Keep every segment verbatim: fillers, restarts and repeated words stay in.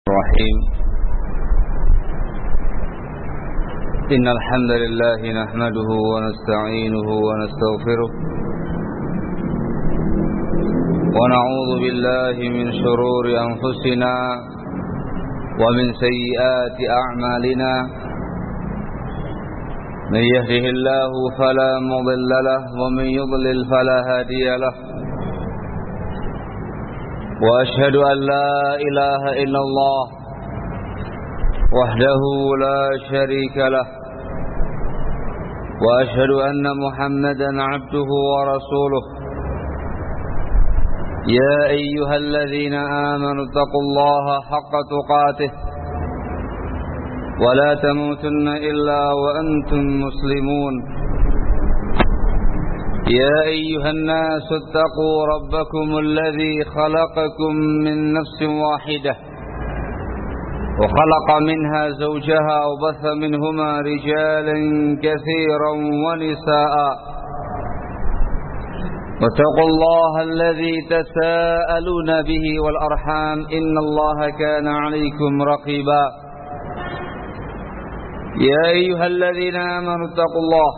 الرحيم. إن الحمد لله نحمده ونستعينه ونستغفره ونعوذ بالله من شرور أنفسنا ومن سيئات أعمالنا. من يهده الله فلا مضل له ومن يضلل فلا هادي له. وأشهد أن لا إله إلا الله وحده لا شريك له. وأشهد أن محمدا عبده ورسوله. يا أيها الذين آمنوا اتقوا الله حق تقاته ولا تموتن إلا وأنتم مسلمون. يا أيها الناس اتقوا ربكم الذي خلقكم من نفس واحدة وخلق منها زوجها وبث منهما رجالا كثيرا ونساء. واتقوا الله الذي تساءلون به والأرحام إن الله كان عليكم رقيبا. يا أيها الذين آمنوا اتقوا الله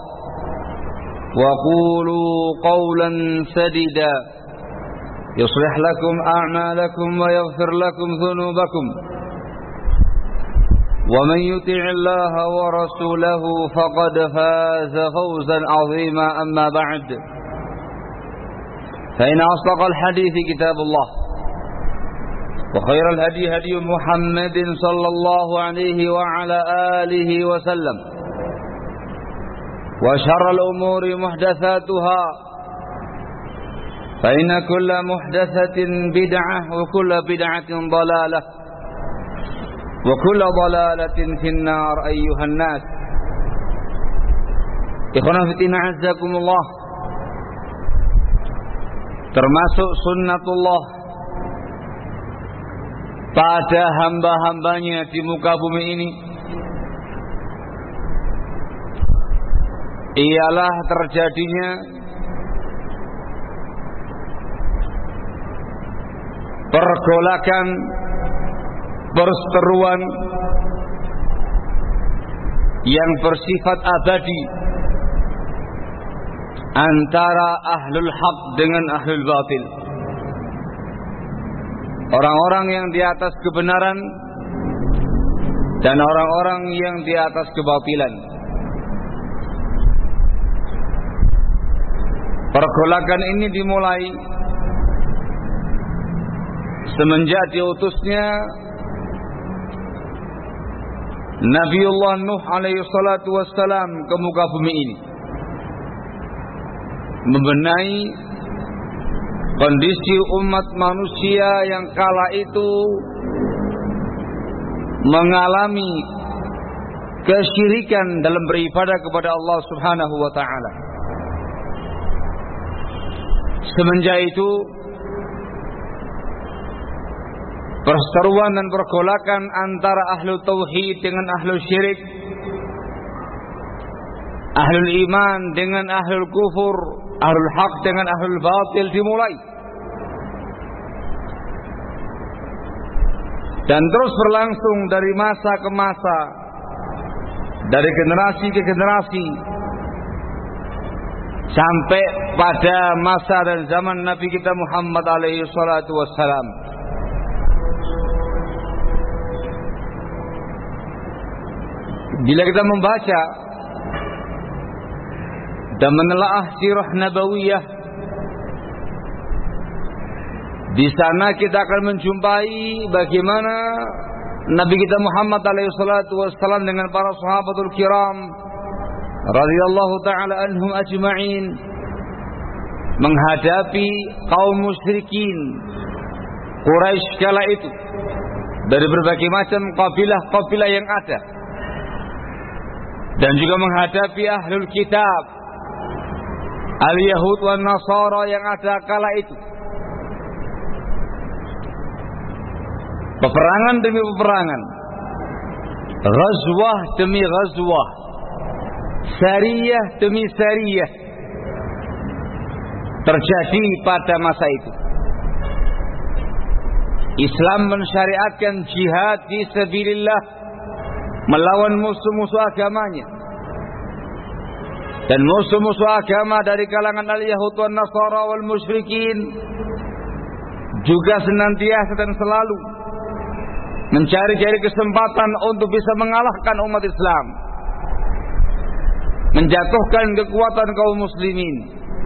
وقولوا قولا سديدا يصلح لكم أعمالكم ويغفر لكم ذنوبكم. ومن يطع الله ورسوله فقد فاز فوزا عظيما. أما بعد، فإن أصدق الحديث كتاب الله وخير الهدي هدي محمد صلى الله عليه وعلى آله وسلم. وشر الأمور محدثاتها فإن كل محدثة بدعة وكل بدعة ضلالة وكل ضلالة في النار. أيها الناس، ikhwan fillah azzakumullah, termasuk sunnatullah pada hamba-hambanya di muka bumi ini ialah terjadinya pergolakan, perseteruan yang bersifat abadi antara ahlul haq dengan ahlul batil. Orang-orang yang di atas kebenaran dan orang-orang yang di atas kebatilan. Pergolakan ini dimulai semenjak diutusnya Nabiullah Nuh alaihi salatu wassalam ke muka bumi ini, membenahi kondisi umat manusia yang kala itu mengalami kesyirikan dalam beribadah kepada Allah Subhanahu wa taala. Semenjak itu perseteruan dan pergolakan antara ahlu tauhid dengan ahlu syirik, ahlul iman dengan ahlul kufur, ahlul haq dengan ahlul batil dimulai. Dan terus berlangsung dari masa ke masa, dari generasi ke generasi, sampai pada masa dan zaman Nabi kita Muhammad alaihi salatu wassalam. Bila kita membaca dan menelaah sirah nabawiyah, di sana kita akan menjumpai bagaimana Nabi kita Muhammad alaihi salatu wassalam dengan para sahabatul kiram radhiyallahu ta'ala anhum ajma'in menghadapi kaum musyrikin Quraisy kala itu dari berbagai macam kabilah-kabilah yang ada, dan juga menghadapi ahlul kitab al-Yahud wan Nasara yang ada kala itu. Peperangan demi peperangan, ghazwah demi ghazwah, sariyah demi sariyah terjadi pada masa itu. Islam mensyariatkan jihad fi sabilillah, melawan musuh-musuh agamanya. Dan musuh-musuh agama dari kalangan al-Yahud wal Nasara wal musyrikin juga senantiasa dan selalu mencari-cari kesempatan untuk bisa mengalahkan umat Islam, menjatuhkan kekuatan kaum muslimin.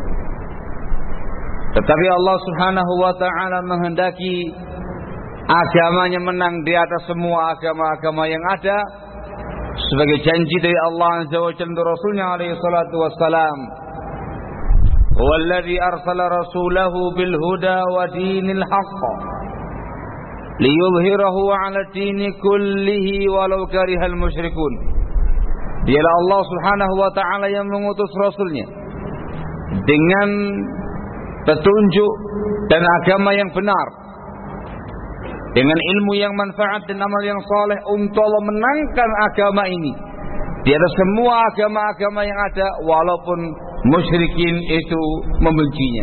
Tetapi Allah Subhanahu wa taala menghendaki agamanya menang di atas semua agama-agama yang ada, sebagai janji dari Allah Azza wa Jalla dan Rasulnya alaihi salatu wassalam. Walladzi arsala rasulahu bil huda wa dinil haqq liyudhhirahu 'ala dini kullihi walau karihal musyrikun. Dialah Allah Subhanahu wa taala yang mengutus rasulnya dengan petunjuk dan agama yang benar, dengan ilmu yang manfaat dan amal yang saleh, untuk Allah menangkan agama ini di atas semua agama-agama yang ada, walaupun musyrikin itu membencinya.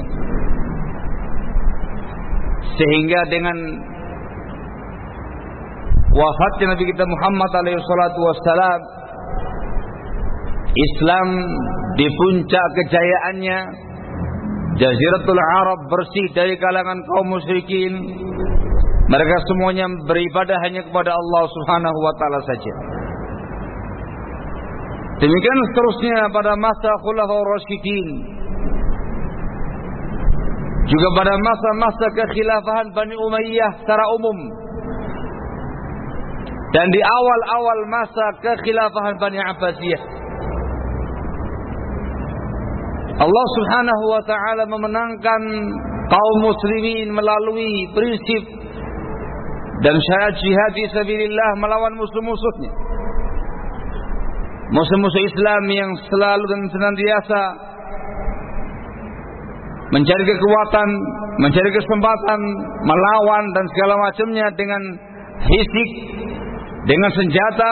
Sehingga dengan wafatnya Nabi kita Muhammad alaihi salatu wassalam, Islam di puncak kejayaannya, Jaziratul Arab bersih dari kalangan kaum musyrikin. Mereka semuanya beribadah hanya kepada Allah Subhanahu wa taala saja. Demikian seterusnya pada masa Khulafaur Rasyidin, juga pada masa-masa kekhilafahan Bani Umayyah secara umum, dan di awal-awal masa kekhilafahan Bani Abbasiyah. Allah Subhanahu wa taala memenangkan kaum muslimin melalui prinsip dan syariat jihad fi sabilillah melawan musuh-musuhnya. Musuh-musuh Islam yang selalu dan senantiasa mencari kekuatan, mencari kesempatan, melawan dan segala macamnya dengan fisik, dengan senjata,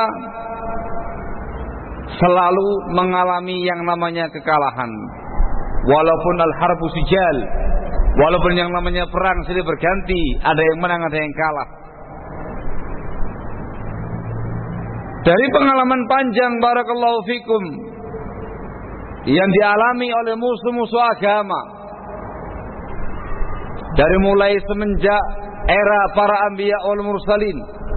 selalu mengalami yang namanya kekalahan. Walaupun al-harbu sijal, walaupun yang namanya perang silih berganti, ada yang menang, ada yang kalah. Dari pengalaman panjang barakallahu fikum yang dialami oleh musuh-musuh agama, dari mulai semenjak era para anbiya wal mursalin,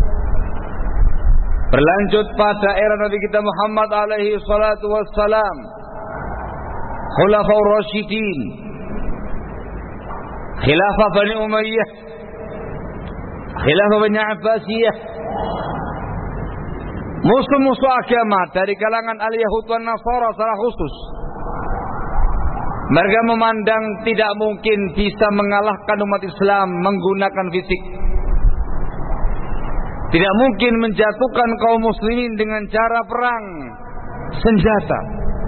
berlanjut pada era Nabi kita Muhammad alaihi salatu wassalam, Khulafaur Rasyidin, Khilafah Bani Umayyah, Khilafah Bani Abbasiyah, musuh-musuh agama dari kalangan al-Yahud dan Nasara secara khusus. Mereka memandang tidak mungkin bisa mengalahkan umat Islam menggunakan fisik, tidak mungkin menjatuhkan kaum muslimin dengan cara perang senjata.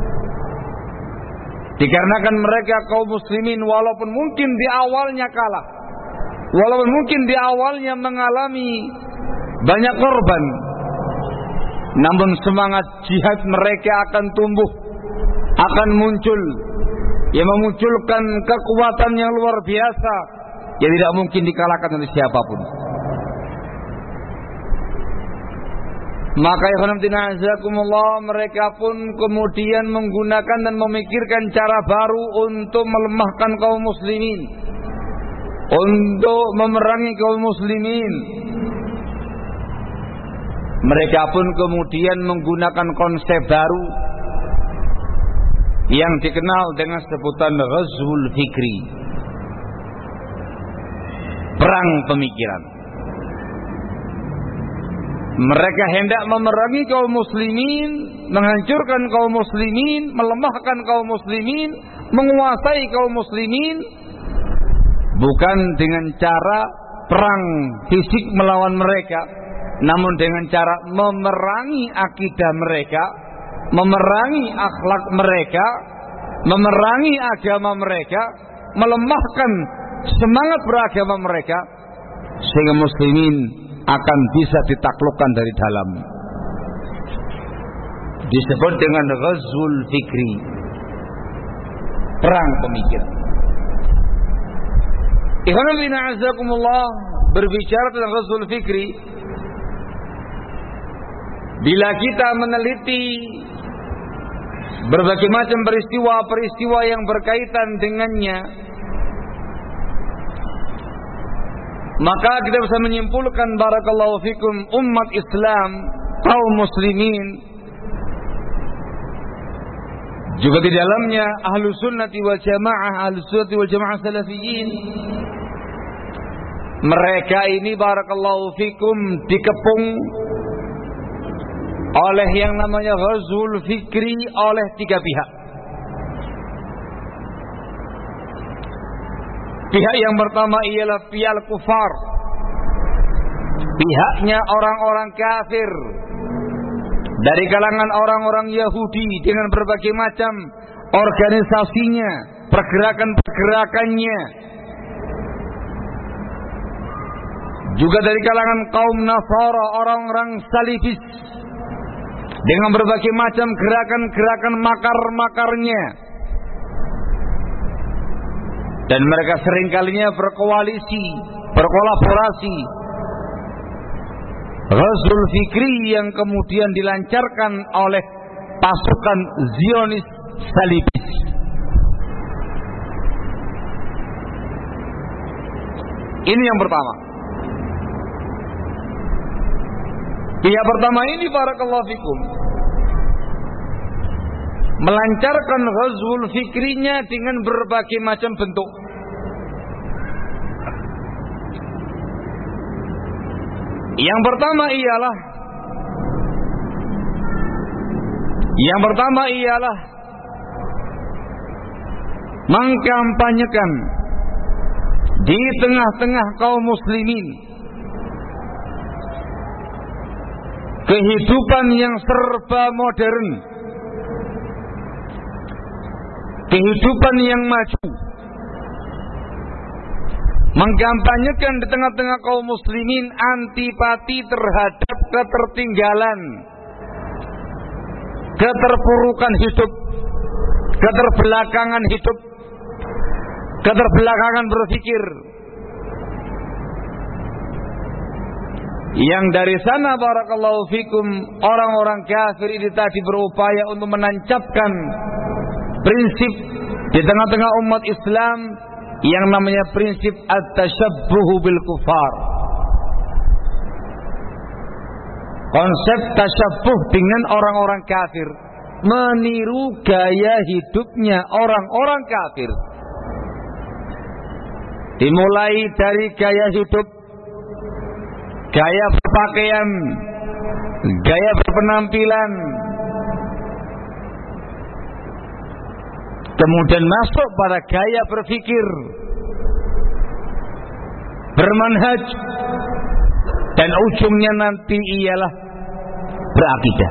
Dikarenakan mereka kaum muslimin walaupun mungkin di awalnya kalah, walaupun mungkin di awalnya mengalami banyak korban, namun semangat jihad mereka akan tumbuh, akan muncul, yang memunculkan kekuatan yang luar biasa yang tidak mungkin dikalahkan oleh siapapun. Maka ikhwanuddin azakumullah, mereka pun kemudian menggunakan dan memikirkan cara baru untuk melemahkan kaum muslimin, untuk memerangi kaum muslimin. Mereka pun kemudian menggunakan konsep baru yang dikenal dengan sebutan Ghazwul Fikri, perang pemikiran. Mereka hendak memerangi kaum muslimin, menghancurkan kaum muslimin, melemahkan kaum muslimin, menguasai kaum muslimin, bukan dengan cara perang fisik melawan mereka, namun dengan cara memerangi akidah mereka, memerangi akhlak mereka, memerangi agama mereka, melemahkan semangat beragama mereka, sehingga muslimin akan bisa ditaklukkan dari dalam. Disebut dengan Ghazwul Fikri, perang pemikiran. Ikhwanuddin azakumullah, berbicara tentang ghazwul fikri, bila kita meneliti berbagai macam peristiwa-peristiwa yang berkaitan dengannya, maka kita bisa menyimpulkan barakallahu fikum, umat Islam, kaum muslimin, juga di dalamnya ahlu sunnati wal jamaah, ahlu sunnati wal jamaah salafiyin, mereka ini barakallahu fikum dikepung oleh yang namanya ghazwul fikri oleh tiga pihak. Pihak yang pertama ialah pihak kufar, pihaknya orang-orang kafir dari kalangan orang-orang Yahudi dengan berbagai macam organisasinya, pergerakan-pergerakannya. Juga dari kalangan kaum Nasara, orang-orang salibis dengan berbagai macam gerakan-gerakan makar-makarnya. Dan mereka seringkalinya berkoalisi, berkolaborasi. Ghazwul fikri yang kemudian dilancarkan oleh pasukan Zionis salibis. Ini yang pertama. Pihak pertama ini barakallahu fikum melancarkan ghazwul fikrinya dengan berbagai macam bentuk. Yang pertama ialah Yang pertama ialah mengkampanyekan di tengah-tengah kaum muslimin kehidupan yang serba modern, kehidupan yang maju, mengkampanyekan di tengah-tengah kaum muslimin antipati terhadap ketertinggalan, keterpurukan hidup, keterbelakangan hidup, keterbelakangan berpikir. Yang dari sana barakallahu fikum, orang-orang kafir ini tadi berupaya untuk menancapkan prinsip di tengah-tengah umat Islam yang namanya prinsip at-tashabbuh bil kufar. Konsep tashabbuh dengan orang-orang kafir, meniru gaya hidupnya orang-orang kafir. Dimulai dari gaya hidup, gaya berpakaian, gaya berpenampilan, kemudian masuk pada gaya berpikir, bermanhaj, dan ujungnya nanti ialah berakidah.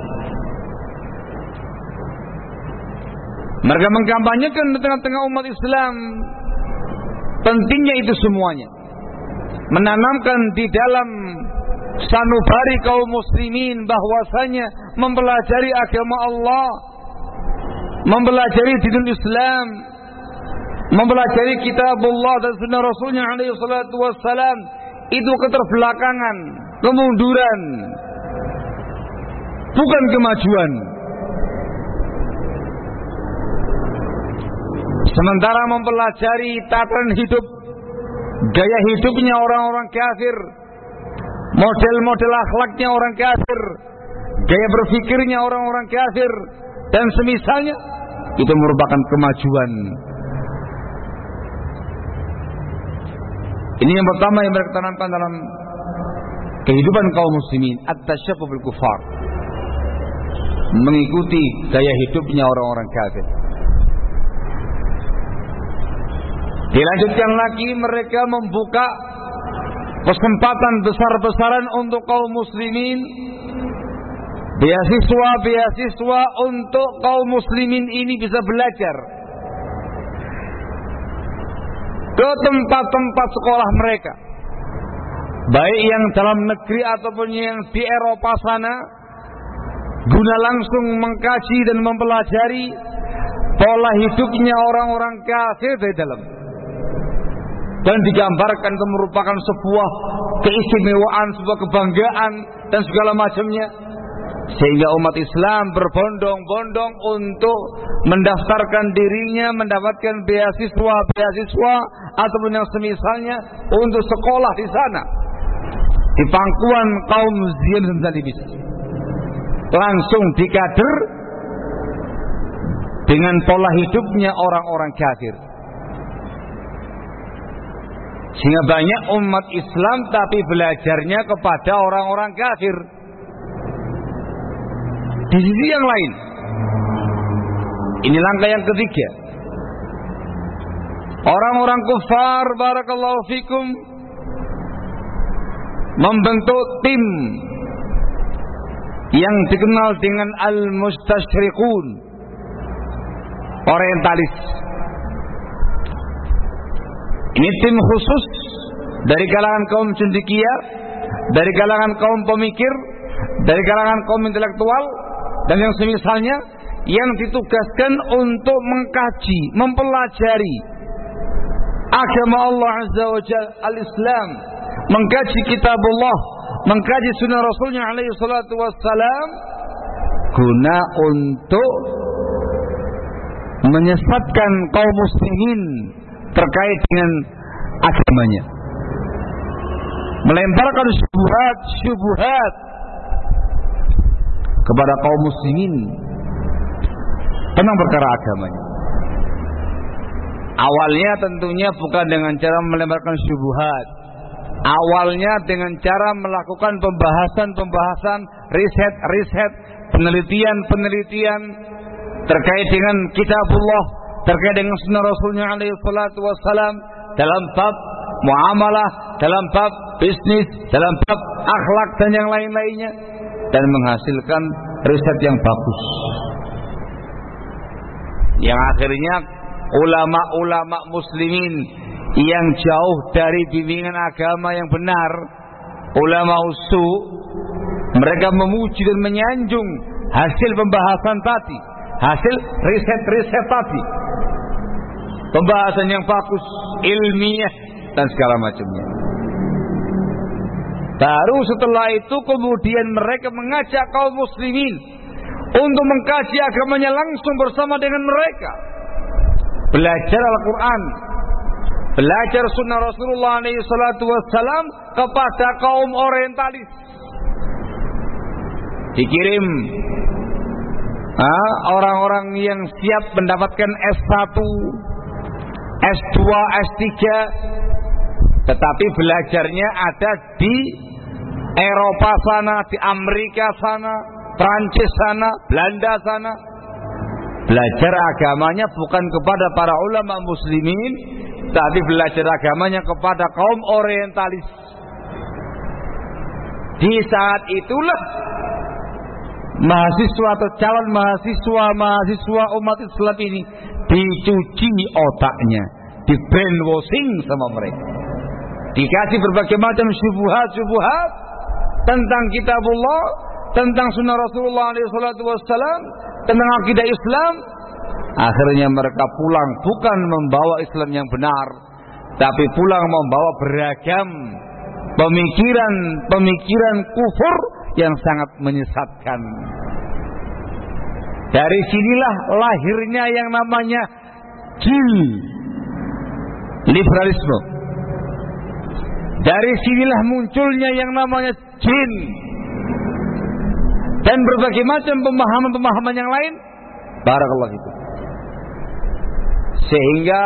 Mereka mengkampanyekan di tengah-tengah umat Islam pentingnya itu semuanya, menanamkan di dalam sanubari kaum muslimin bahwasanya mempelajari agama Allah, mempelajari dinul Islam, mempelajari kitabullah dan sunnah Rasulnya alaihi salatu wassalam itu keterbelakangan, kemunduran, bukan kemajuan. Sementara mempelajari tataran hidup, gaya hidupnya orang-orang kafir, model-model akhlaknya orang kafir, gaya berfikirnya orang-orang kafir, dan semisalnya, itu merupakan kemajuan. Ini yang pertama yang mereka tanamkan dalam kehidupan kaum muslimin, at-tashabbuh bil kufar, mengikuti gaya hidupnya orang-orang kafir. Dilanjutkan lagi, mereka membuka kesempatan besar-besaran untuk kaum muslimin, beasiswa-beasiswa untuk kaum muslimin ini bisa belajar ke tempat-tempat sekolah mereka, baik yang dalam negeri ataupun yang di Eropa sana, guna langsung mengkaji dan mempelajari pola hidupnya orang-orang kafir dari dalam. dan digambarkan itu merupakan sebuah keistimewaan, sebuah kebanggaan dan segala macamnya, sehingga umat Islam berbondong-bondong untuk mendaftarkan dirinya mendapatkan beasiswa-beasiswa ataupun yang semisalnya untuk sekolah di sana, di pangkuan kaum Zionis Salibis, langsung dikader dengan pola hidupnya orang-orang kafir. Sehingga banyak umat Islam tapi belajarnya kepada orang-orang kafir. Di sisi yang lain, ini langkah yang ketiga, orang-orang kufar barakallahu fikum membentuk tim yang dikenal dengan al-mustashriqun, orientalis. Ini tim khusus dari kalangan kaum cendekia, dari kalangan kaum pemikir, dari kalangan kaum intelektual dan yang semisalnya, yang ditugaskan untuk mengkaji, mempelajari agama Allah Azza wa Jalla, al-Islam, mengkaji kitabullah, mengkaji sunnah Rasulnya alaihi salatu wassalam, guna untuk menyesatkan kaum muslimin terkait dengan agamanya, melemparkan syubhat-syubhat kepada kaum muslimin tentang perkara agamanya. Awalnya tentunya bukan dengan cara melemparkan syubhat, awalnya dengan cara melakukan pembahasan-pembahasan, riset-riset, penelitian-penelitian terkait dengan kitabullah, terkait dengan sunnah Rasulnya alaihi salatu wassalam, dalam bab muamalah, dalam bab bisnis, dalam bab akhlak dan yang lain-lainnya, dan menghasilkan riset yang bagus, yang akhirnya ulama-ulama muslimin yang jauh dari bimbingan agama yang benar, ulama usu, mereka memuji dan menyanjung hasil pembahasan tadi, hasil riset-riset tadi, pembahasan yang bagus, ilmiah dan segala macamnya. Baru setelah itu kemudian mereka mengajak kaum muslimin untuk mengkaji agamanya langsung bersama dengan mereka, belajar Al-Quran, belajar sunnah Rasulullah alaihi salatu wassalam kepada kaum orientalis. Dikirim ah, orang-orang yang siap mendapatkan S satu, S dua, S tiga, tetapi belajarnya ada di Eropa sana, di Amerika sana, Prancis sana, Belanda sana. Belajar agamanya bukan kepada para ulama muslimin, tapi belajar agamanya kepada kaum orientalis. Di saat itulah mahasiswa atau calon mahasiswa-mahasiswa umat Islam ini dicuci otaknya, di brainwashing sama mereka, dikasih berbagai macam syubhat-syubhat tentang kitabullah, tentang sunnah Rasulullah alaihi salatu wassalam, tentang akidah Islam. Akhirnya mereka pulang bukan membawa Islam yang benar, tapi pulang membawa beragam pemikiran-pemikiran kufur yang sangat menyesatkan. Dari sinilah lahirnya yang namanya jil liberalisme. Dari sinilah munculnya yang namanya jin dan berbagai macam pemahaman-pemahaman yang lain. Barakallahu fikum. Sehingga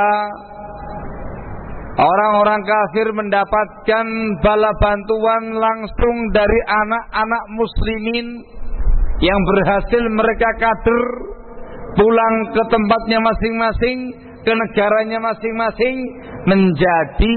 orang-orang kafir mendapatkan bala bantuan langsung dari anak-anak muslimin yang berhasil mereka kader pulang ke tempatnya masing-masing, ke negaranya masing-masing, menjadi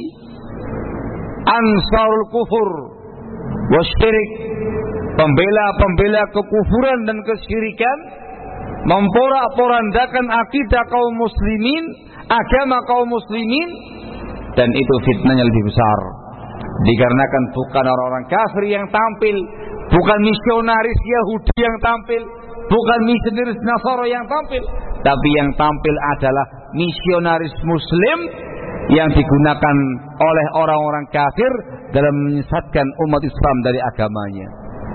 ansarul kufur wasyirik, pembela-pembela kekufuran dan kesyirikan, memporak-porandakan akidah kaum muslimin, agama kaum muslimin. Dan itu fitnahnya lebih besar, dikarenakan bukan orang-orang kafir yang tampil, bukan misionaris Yahudi yang tampil, bukan misionaris Nasara yang tampil, tapi yang tampil adalah misionaris Muslim yang digunakan oleh orang-orang kafir dalam menyesatkan umat Islam dari agamanya.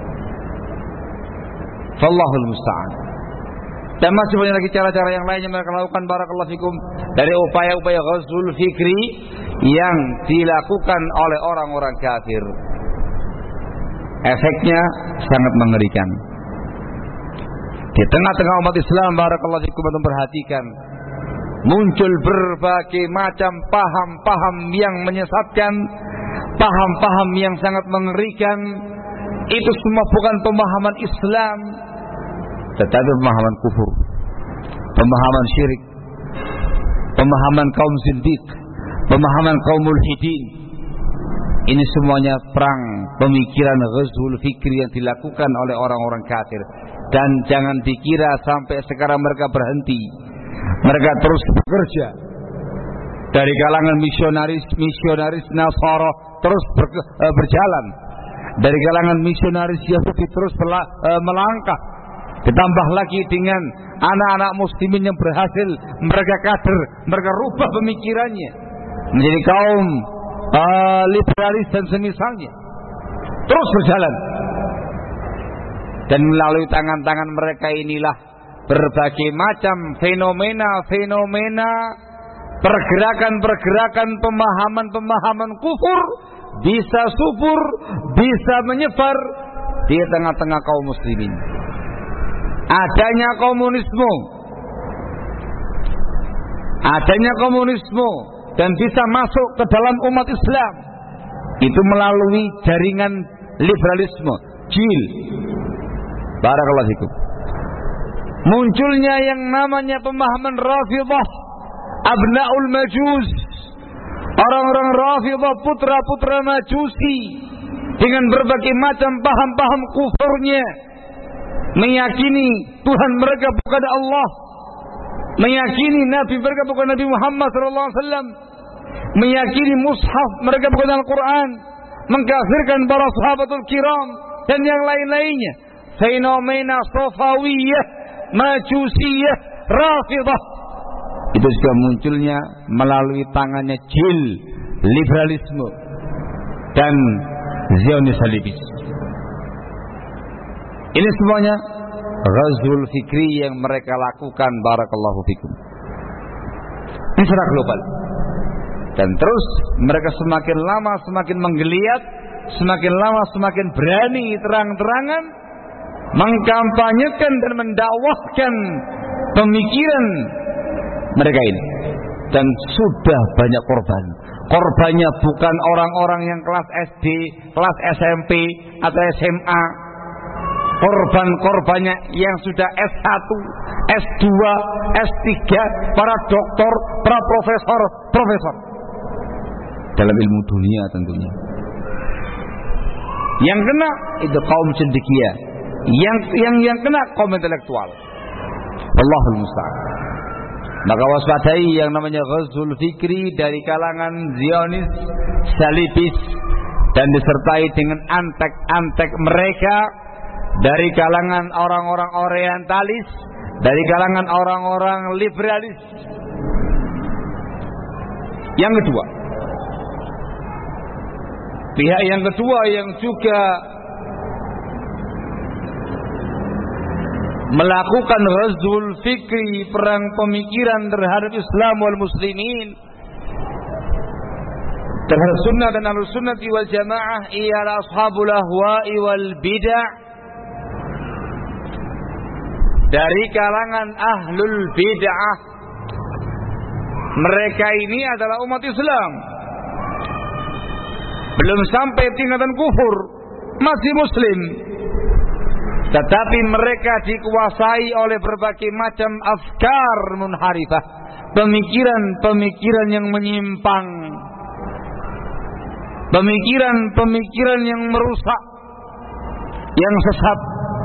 Wallahul musta'an. Dan masih banyak lagi cara-cara yang lain yang mereka lakukan, barakallahu fikum, dari upaya-upaya ghazwul fikri yang dilakukan oleh orang-orang kafir. Efeknya sangat mengerikan. Di tengah-tengah umat Islam, barakallahu fikum, untuk perhatikan, muncul berbagai macam paham-paham yang menyesatkan, paham-paham yang sangat mengerikan. Itu semua bukan pemahaman Islam, tetapi pemahaman kufur, pemahaman syirik, pemahaman kaum zindiq, pemahaman kaum mulhidin. Ini semuanya perang pemikiran ghazwul fikri yang dilakukan oleh orang-orang kafir. Dan jangan dikira sampai sekarang mereka berhenti. Mereka terus bekerja. Dari kalangan misionaris misionaris Nasara terus ber, uh, berjalan. Dari kalangan misionaris Yahudi terus berla, uh, melangkah. Ditambah lagi dengan anak-anak muslimin yang berhasil mereka kader, mereka rubah pemikirannya menjadi kaum uh, liberalis dan semisalnya. Terus berjalan. Dan melalui tangan-tangan mereka inilah berbagai macam fenomena-fenomena, pergerakan-pergerakan, pemahaman-pemahaman kufur bisa subur, bisa menyebar di tengah-tengah kaum muslimin. Adanya komunisme, adanya komunisme dan bisa masuk ke dalam umat Islam itu melalui jaringan liberalisme, jil. Barakallahu fikum. Munculnya yang namanya pemahaman Rafidhah, abnaul majus, orang-orang Rafidhah, putra-putra majusi, dengan berbagai macam paham-paham kufurnya, meyakini Tuhan mereka bukan Allah, meyakini Nabi mereka bukan Nabi Muhammad sallallahu alaihi wasallam, meyakini mushaf mereka bukan Al-Quran, mengkafirkan para sahabatul kiram dan yang lain-lainnya. Fenomena Safawiyah, Majusiyah, Rafidhah itu juga munculnya melalui tangannya jil liberalisme dan Zionis salibis. Ini semuanya ghazwul fikri yang mereka lakukan, barakallahu fikum. Ini secara global. Dan terus mereka semakin lama semakin menggeliat, semakin lama semakin berani terang-terangan mengkampanyekan dan mendakwahkan pemikiran mereka ini. Dan sudah banyak korban. Korbannya bukan orang-orang yang kelas S D, kelas S M P atau S M A. Korban-korbannya yang sudah S satu, S dua, S tiga, para doktor, para profesor, profesor dalam ilmu dunia tentunya. Yang kena itu kaum cendekia, yang yang yang kena kaum intelektual. Allahul musta'an. Maka waspadai yang namanya ghazwul fikri dari kalangan Zionis, Salibis, dan disertai dengan antek-antek mereka dari kalangan orang-orang orientalis, dari kalangan orang-orang liberalis. Yang kedua, pihak yang kedua yang juga melakukan ghazwul fikri, perang pemikiran terhadap Islam wal muslimin, terhadap sunnah dan ahlus sunnati wal jamaah, ialah ashabul ahwa'i wal bid'ah. Dari kalangan ahlul bid'ah, mereka ini adalah umat Islam, belum sampai tingkatan kufur, masih muslim, tetapi mereka dikuasai oleh berbagai macam afkar munharifah, pemikiran-pemikiran yang menyimpang, pemikiran-pemikiran yang merusak, yang sesat.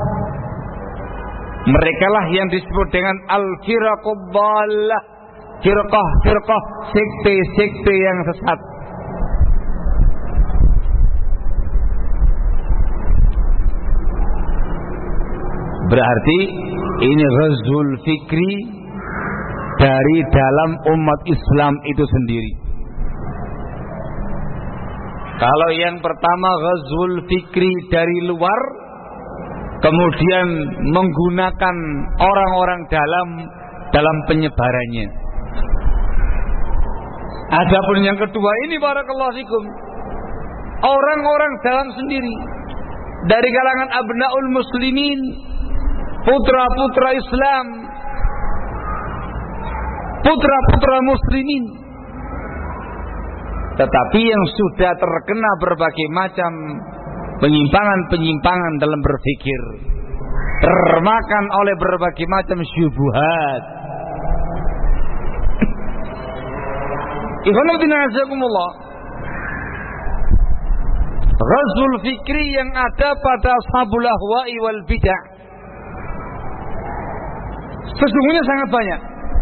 Mereka lah yang disebut dengan al-firaqud dhallah, firqah-firqah, sekte-sekte yang sesat. Berarti ini ghazwul fikri dari dalam umat Islam itu sendiri. Kalau yang pertama ghazwul fikri dari luar, kemudian menggunakan orang-orang dalam dalam penyebarannya. Adapun yang kedua ini barakallahu fikum, orang-orang dalam sendiri dari kalangan abnaul muslimin, putra-putra Islam, putra-putra muslimin, tetapi yang sudah terkena berbagai macam penyimpangan-penyimpangan dalam berpikir, termakan oleh berbagai macam syubhat. Ikhwan fillah azakumullah, ghazwul fikri yang ada pada ashabul ahwa'i wal bid'ah sesungguhnya sangat banyak,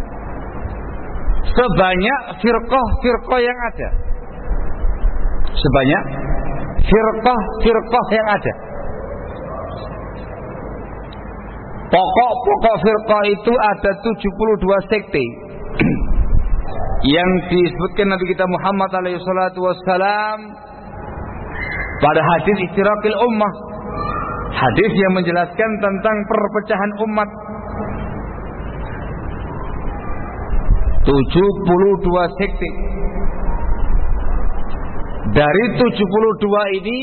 sebanyak firqah-firqah yang ada, sebanyak firqah-firqah yang ada. Pokok-pokok firqah itu ada tujuh puluh dua sekte yang disebutkan Nabi kita Muhammad alaihi salatu wassalam pada hadis iftirakil ummah, hadis yang menjelaskan tentang perpecahan umat. tujuh puluh dua sekte. Dari tujuh puluh dua ini,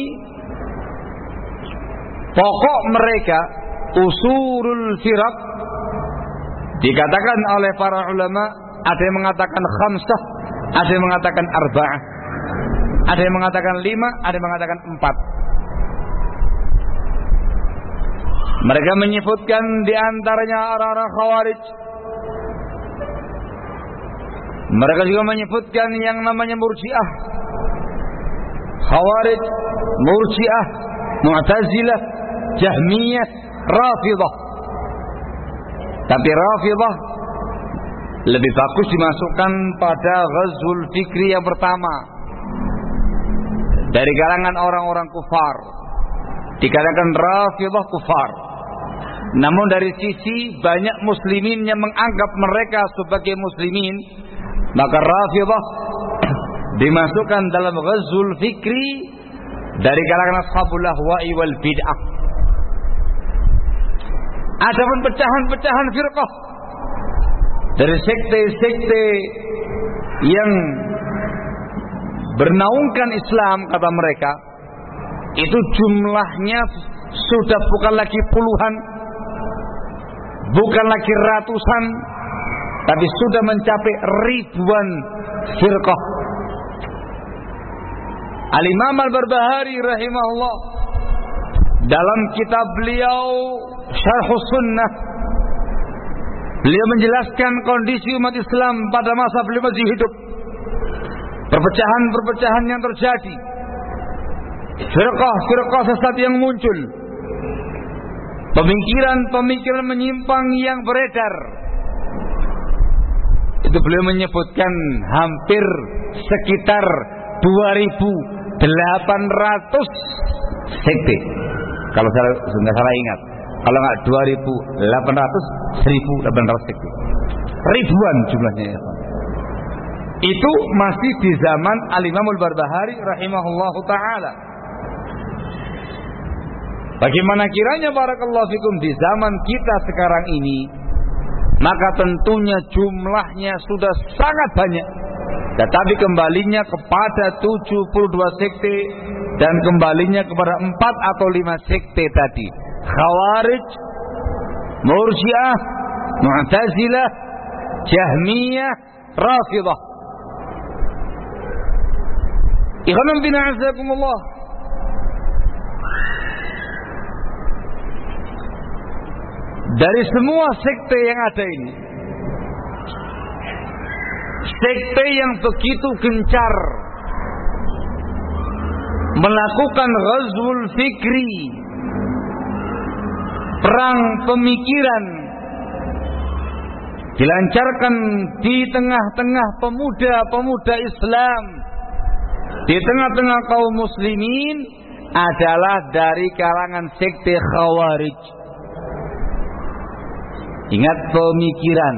pokok mereka, usulul firaq, dikatakan oleh para ulama, ada yang mengatakan khamsah, ada yang mengatakan arba'ah, ada yang mengatakan lima, ada yang mengatakan empat. Mereka menyebutkan diantaranya orang-orang Khawarij. Mereka juga menyebutkan yang namanya Murji'ah, Khawarij, Murji'ah, Mu'tazilah, Jahmiyah, Rafidah. Tapi Rafidah lebih bagus dimasukkan pada ghazwul fikri yang pertama, dari kalangan orang-orang kufar, dikatakan Rafidah kufar. Namun dari sisi banyak muslimin yang menganggap mereka sebagai muslimin, maka Rafidah dimasukkan dalam ghazwul fikri dari kalangan ashabul ahwa'i wal bid'ah. Adapun pecahan-pecahan firqah dari sekte-sekte yang bernaungkan Islam, kata mereka, itu jumlahnya sudah bukan lagi puluhan, bukan lagi ratusan, tapi sudah mencapai ribuan firqah. Al-Imam Al-Barbahari rahimahullah dalam kitab beliau Syarhus Sunnah, beliau menjelaskan kondisi umat Islam pada masa beliau masih hidup, perpecahan-perpecahan yang terjadi, firqah-firqah sesat yang muncul, pemikiran-pemikiran menyimpang yang beredar. Itu beliau menyebutkan hampir sekitar dua ribu delapan ratus sekte. Kalau saya nggak salah ingat, kalau nggak dua ribu delapan ratus, seribu delapan ratus sekte. Ribuan jumlahnya ya. Itu masih di zaman Al-Imam Al-Barbahari rahimahullahu ta'ala. Bagaimana kiranya barakallahu fikum di zaman kita sekarang ini, maka tentunya jumlahnya sudah sangat banyak, tetapi kembalinya kepada tujuh puluh dua sekte dan kembalinya kepada empat atau lima sekte tadi: Khawarij, Murji'ah, Mu'tazilah, Jahmiyah, Rafidah. Ikhwan fillah azakumullah, dari semua sekte yang ada ini, sekte yang begitu gencar melakukan ghazwul fikri, perang pemikiran, dilancarkan di tengah-tengah pemuda-pemuda Islam, di tengah-tengah kaum muslimin, adalah dari kalangan sekte Khawarij. Ingat, pemikiran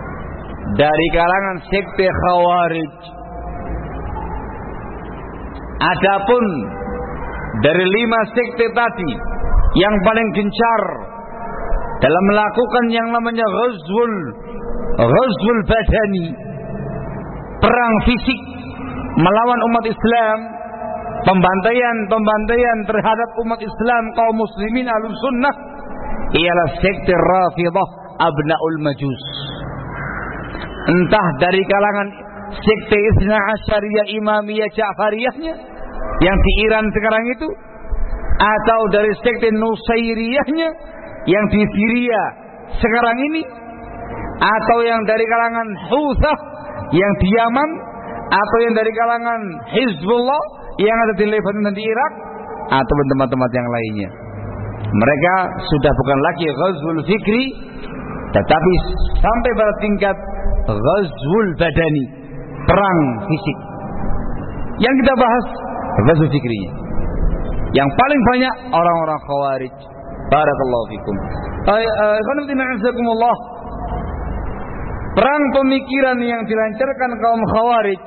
dari kalangan sekte Khawarij. Adapun dari lima sekte tadi yang paling gencar dalam melakukan yang namanya ghazwul ghazwul badani, perang fisik melawan umat Islam, pembantaian-pembantaian terhadap umat Islam kaum muslimin ahlus sunnah, ialah sekte Rafidah Abnaul Majus. Entah dari kalangan sekte Itsna Asyariyah Imamiyah Ja'fariyahnya yang di Iran sekarang itu, atau dari sekte Nusairiyahnya yang di Syria sekarang ini, atau yang dari kalangan Houthah yang di Yaman, atau yang dari kalangan Hizbullah yang ada di Lebanon dan di Irak, atau tempat-tempat yang lainnya. Mereka sudah bukan lagi ghazwul fikri, tetapi sampai pada tingkat ghazwul badani, perang fisik. Yang kita bahas ghazwul fikrinya. Yang paling banyak orang-orang Khawarij. Barakallahu fikum. Alhamdulillah. Perang pemikiran yang dilancarkan kaum Khawarij,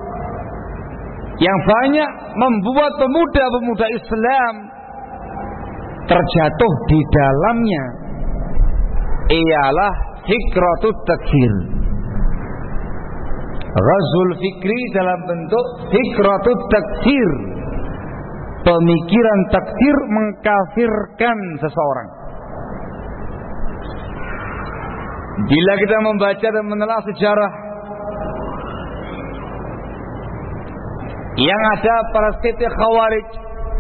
yang banyak membuat pemuda-pemuda Islam terjatuh di dalamnya, ialah fikratut takfir. Ghazwul fikri dalam bentuk fikratut takfir, pemikiran takfir mengkafirkan seseorang. Bila kita membaca dan menelaah sejarah yang ada pada sekte Khawarij,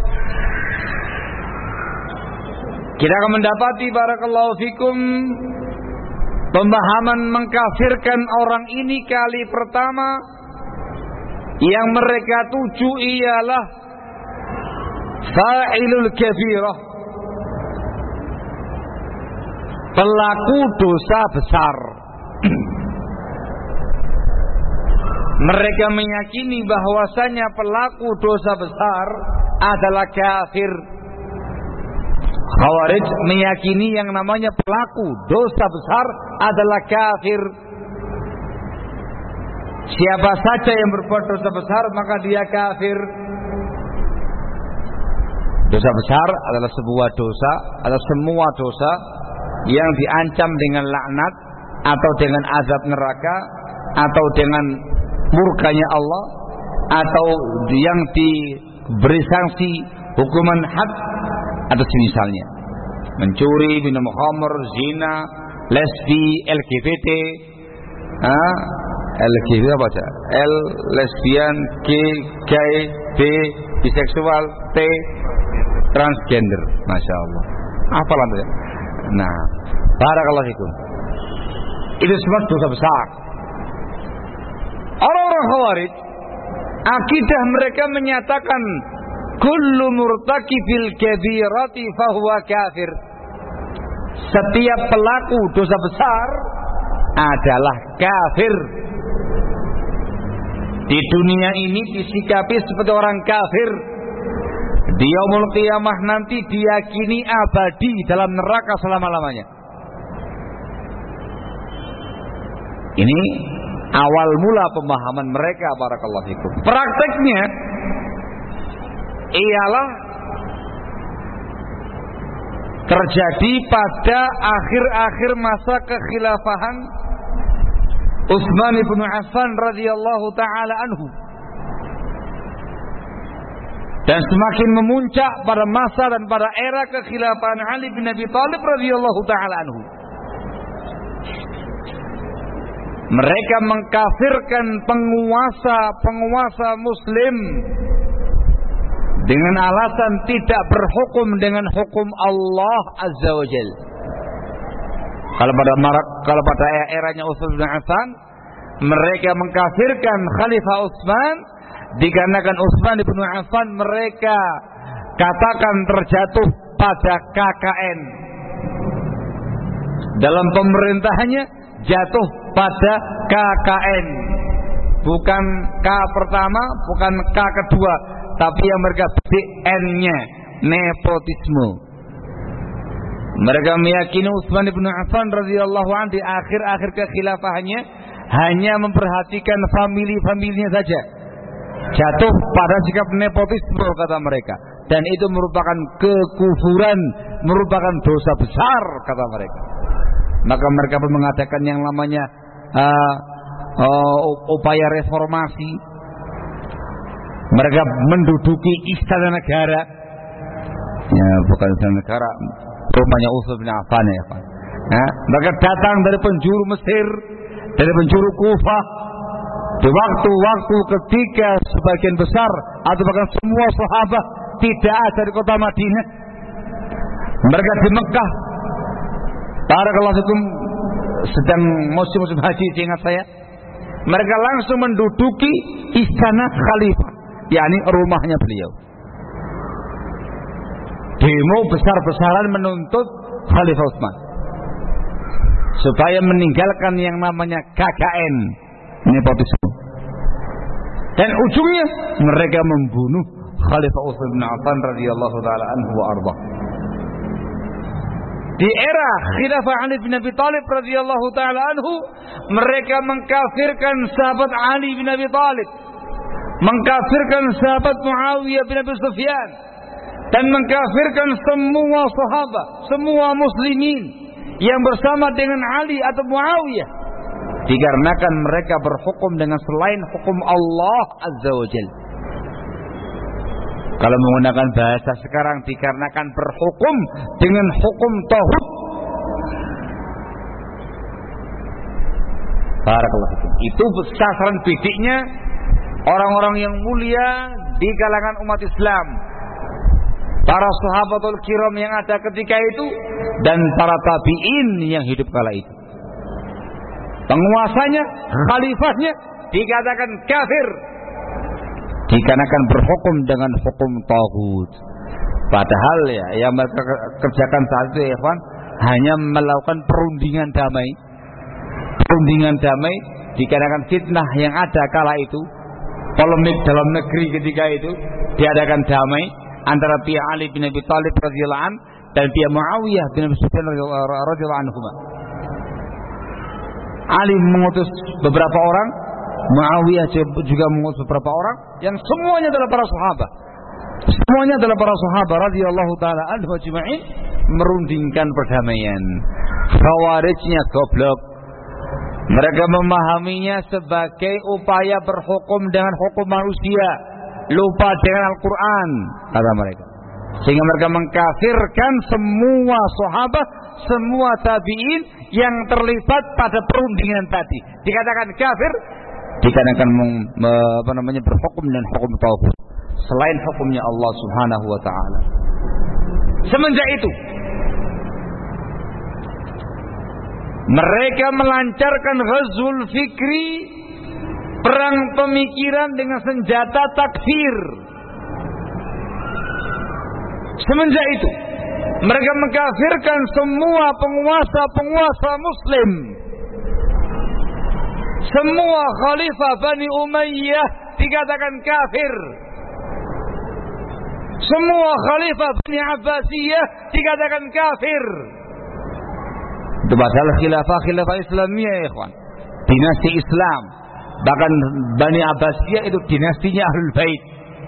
kita akan mendapati barakallahu fikum pemahaman mengkafirkan orang ini kali pertama yang mereka tuju ialah fa'ilul kabirah, pelaku dosa besar. Mereka meyakini bahwasanya pelaku dosa besar adalah kafir. Khawarij meyakini yang namanya pelaku dosa besar adalah kafir. Siapa saja yang berbuat dosa besar maka dia kafir. Dosa besar adalah sebuah dosa, adalah semua dosa yang diancam dengan laknat atau dengan azab neraka atau dengan murkanya Allah, atau yang diberi sanksi hukuman had atau semisalnya. Mencuri, minum khamr, zina, lesbi, L G B T, ah, L G B T apa aja? L, lesbian, G, gay, B, biseksual, T, transgender. Masya Allah. Apa lah? Nah, barakallahu fikum. Itu semua dosa besar. Orang-orang Khawarij, akidah mereka menyatakan kullu murtakibil kabirati fahuwa kafir. Setiap pelaku dosa besar adalah kafir. Di dunia ini disikapi seperti orang kafir. Di yaumul qiyamah nanti diyakini abadi dalam neraka selama-lamanya. Ini awal mula pemahaman mereka, barakallahu fikum. Prakteknya ialah terjadi pada akhir-akhir masa kekhilafahan Utsman bin Affan radhiyallahu taala anhu, dan semakin memuncak pada masa dan pada era kekhilafahan Ali bin Abi Thalib radhiyallahu taala anhu. Mereka mengkafirkan penguasa-penguasa muslim dengan alasan tidak berhukum dengan hukum Allah Azza wa Jalla. Kalau pada marak, kalau pada eranya Utsman bin Affan, mereka mengkafirkan Khalifah Utsman dikarenakan Utsman bin Affan mereka katakan terjatuh pada K K N. Dalam pemerintahannya jatuh pada K K N. Bukan K pertama, bukan K kedua, tapi yang mereka beri N-nya, nepotisme. Mereka meyakini Utsman bin Affan radhiyallahu anhu di akhir-akhir kekhilafahannya hanya memperhatikan famili-familinya saja. jatuh pada sikap nepotisme kata mereka, dan itu merupakan kekufuran, merupakan dosa besar kata mereka. Maka mereka pun mengadakan yang namanya uh, uh, upaya reformasi. Mereka menduduki istana negara, ya bukan istana negara, rumahnya Utsman bin Affan ya Pak. Nah, mereka datang dari penjuru Mesir, dari penjuru Kufah, di waktu-waktu ketika sebagian besar atau bahkan semua sahabat tidak ada di kota Madinah. Mereka di Mekah. Barakallahu fikum, sedang musim-musim haji, ingat saya. Mereka langsung menduduki istana khalifah, yakni rumahnya beliau. Demo besar-besaran menuntut Khalifah Utsman supaya meninggalkan yang namanya K K N, nepotisme. Dan ujungnya mereka membunuh Khalifah Utsman bin Affan radhiyallahu taala anhu wa arda. Di era Khilafah Ali bin Abi Thalib radhiyallahu taala anhu, mereka mengkafirkan sahabat Ali bin Abi Thalib, mengkafirkan sahabat Muawiyah bin Abi Sufyan, dan mengkafirkan semua sahabat, semua muslimin yang bersama dengan Ali atau Muawiyah, dikarenakan mereka berhukum dengan selain hukum Allah Azza wa Jalla. Kalau menggunakan bahasa sekarang, dikarenakan berhukum dengan hukum tauhid. Barakallahu fikum. Itu sasaran bidiknya orang-orang yang mulia di kalangan umat Islam, para sahabatul kiram yang ada ketika itu, dan para tabi'in yang hidup kala itu. Penguasanya, khalifahnya dikatakan kafir, dikarenakan berhukum dengan hukum tauhid. Padahal ya yang mereka kerjakan saat itu ya kawan, hanya melakukan perundingan damai. Perundingan damai dikarenakan fitnah yang ada kala itu, polemik dalam negeri ketika itu, diadakan damai antara pihak Ali bin Abi Thalib radhiyallahu anhu dan pihak Muawiyah bin Abi Sufyan radhiyallahu anhu. Ali mengutus beberapa orang, Muawiyah juga mengutus beberapa orang, yang semuanya adalah para sahabat. Semuanya adalah para sahabat radhiyallahu taala anhum ajma'in, merundingkan perdamaian. Khawarijnya goblok. Mereka memahaminya sebagai upaya berhukum dengan hukum manusia, lupa dengan Al-Quran, kata mereka. Sehingga mereka mengkafirkan semua sahabat, semua tabi'in yang terlibat pada perundingan tadi. Dikatakan kafir, dikarenakan apa namanya berhukum dan hukum tauhid selain hukumnya Allah Subhanahu wa taala. Semenjak itu mereka melancarkan ghazwul fikri, perang pemikiran dengan senjata takfir. Semenjak itu mereka mengkafirkan semua penguasa-penguasa muslim. Semua khalifah Bani Umayyah dikatakan kafir. Semua khalifah Bani Abbasiyah dikatakan kafir. Itu padahal khilafah-khilafah Islamiyah ya ikhwan, dinasti Islam. Bahkan Bani Abbasiyah itu dinastinya Ahlul Bait.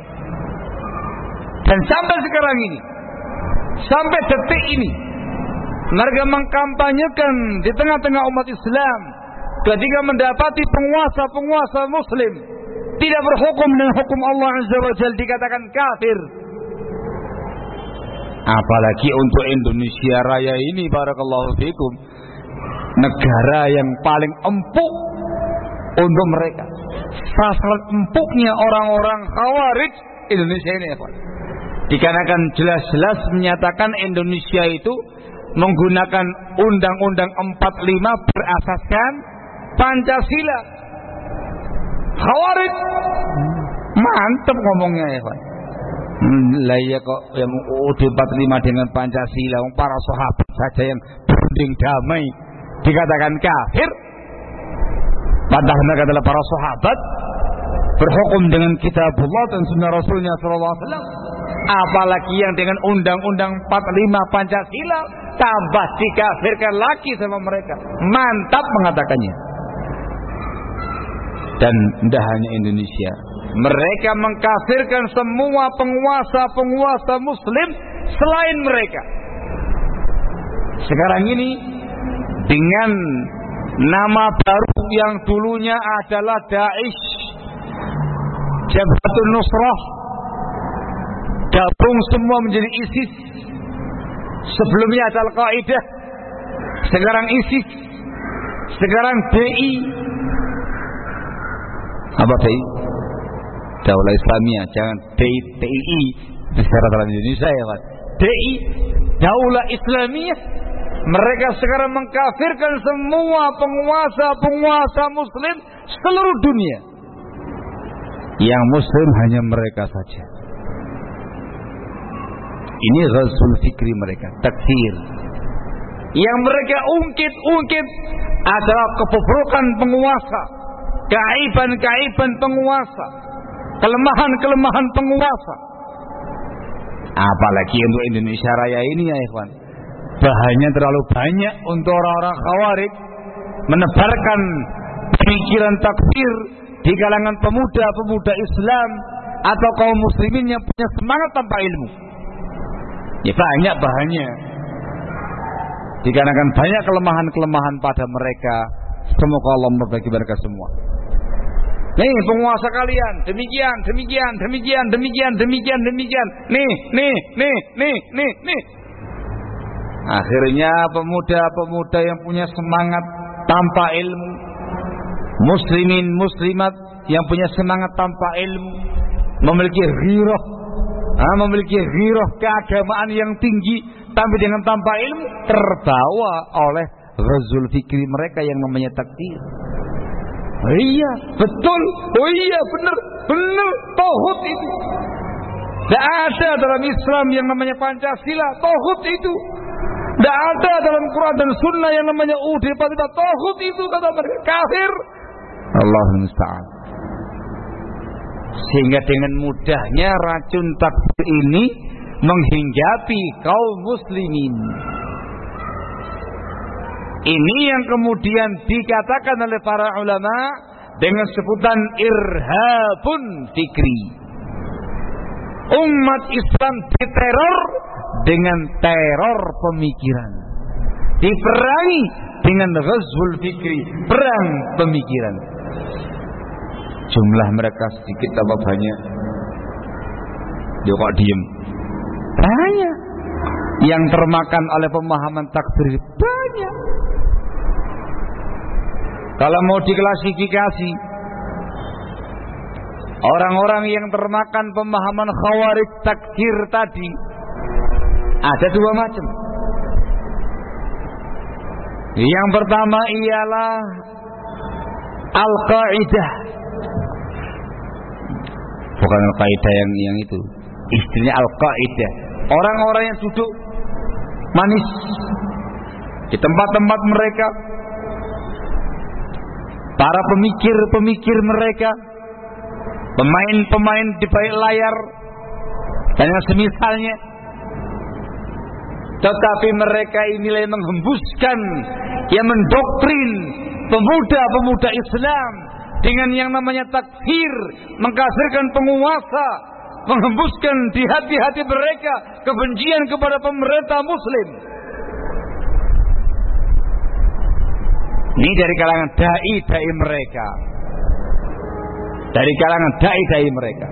Dan sampai sekarang ini, sampai detik ini, mereka mengkampanyekan di tengah-tengah umat Islam ketika mendapati penguasa-penguasa muslim tidak berhukum dengan hukum Allah Azza wa Jalla, dikatakan kafir. Apalagi untuk Indonesia Raya ini, barakallahu fikum, negara yang paling empuk untuk mereka. Sasaran empuknya orang-orang Khawarij Indonesia ini, ya, dikarenakan jelas-jelas menyatakan Indonesia itu menggunakan Undang-Undang empat puluh lima berasaskan Pancasila. Khawarij mantep ngomongnya ya Pak. Hmm, lah ya kok yang U U D empat puluh lima dengan Pancasila, para sahabat saja yang berunding damai dikatakan kafir. Padahal mereka adalah para sahabat berhukum dengan kitabullah dan sunnah Rasulnya sallallahu alaihi wasallam. Apalagi yang dengan undang-undang empat puluh lima Pancasila tambah dikafirkan lagi sama mereka. Mantap mengatakannya. Dan tidak hanya Indonesia, Mereka mengkafirkan semua penguasa-penguasa muslim selain mereka. Sekarang ini dengan nama baru yang dulunya adalah Daesh, Jabhatun Nusrah, gabung semua menjadi ISIS. Sebelumnya ada Al-Qaeda, sekarang ISIS, sekarang D I. Apa D I? Daulah Islamiyah, jangan D I T I I secara dalam Indonesia ya Pak. D I, Daulah Islamiyah. Mereka sekarang mengkafirkan semua penguasa-penguasa muslim seluruh dunia. Yang muslim hanya mereka saja. Ini ghazul fikri mereka, takfir. Yang mereka ungkit-ungkit adalah kebobrokan penguasa, keaiban-keaiban penguasa, kelemahan-kelemahan penguasa. Apalagi untuk Indonesia Raya ini ya ikhwan, bahannya terlalu banyak untuk orang-orang Khawarij menebarkan pemikiran takfir di kalangan pemuda-pemuda Islam atau kaum muslimin yang punya semangat tanpa ilmu. Ya banyak bahannya, dikarenakan banyak kelemahan-kelemahan pada mereka. Semoga Allah memperbaiki mereka semua. Nih penguasa kalian, demikian, demikian, demikian, demikian, demikian, demikian. Nih, nih, nih, nih, nih, nih. Akhirnya pemuda-pemuda yang punya semangat tanpa ilmu, muslimin, muslimat yang punya semangat tanpa ilmu, memiliki ghirah, ah, memiliki ghirah keagamaan yang tinggi, tapi dengan tanpa ilmu, terbawa oleh ghazul fikri mereka yang namanya takfir. Oh iya, betul. Oh iya, benar, benar. Tauhid itu. Tidak ada dalam Islam yang namanya Pancasila. Tauhid itu. Tidak ada dalam Quran dan Sunnah yang namanya U D empat puluh lima. Tauhid itu kata mereka kafir. Allahumma musta'an. Sehingga dengan mudahnya racun takfir ini menghinggapi kaum muslimin. Ini yang kemudian dikatakan oleh para ulama dengan sebutan irhabun fikri. Umat Islam diteror dengan teror pemikiran, diperangi dengan ghazwul fikri, perang pemikiran. Jumlah mereka sedikit apa banyak? Dia kok diem? Banyak. Yang termakan oleh pemahaman takfir banyak. Kalau mau diklasifikasi, orang-orang yang termakan pemahaman khawarij takfir tadi ada dua macam. Yang pertama ialah Al-Qa'idah. Bukan Al-Qa'idah yang yang itu, istilahnya Al-Qa'idah. Orang-orang yang duduk manis di tempat-tempat mereka, para pemikir-pemikir mereka, pemain-pemain di balik layar dan yang semisalnya. Tetapi mereka inilah yang menghembuskan, yang mendoktrin pemuda-pemuda Islam dengan yang namanya takfir, mengkafirkan penguasa, menghembuskan di hati-hati mereka kebencian kepada pemerintah muslim. Ini dari kalangan dai-dai mereka, dari kalangan dai-dai mereka.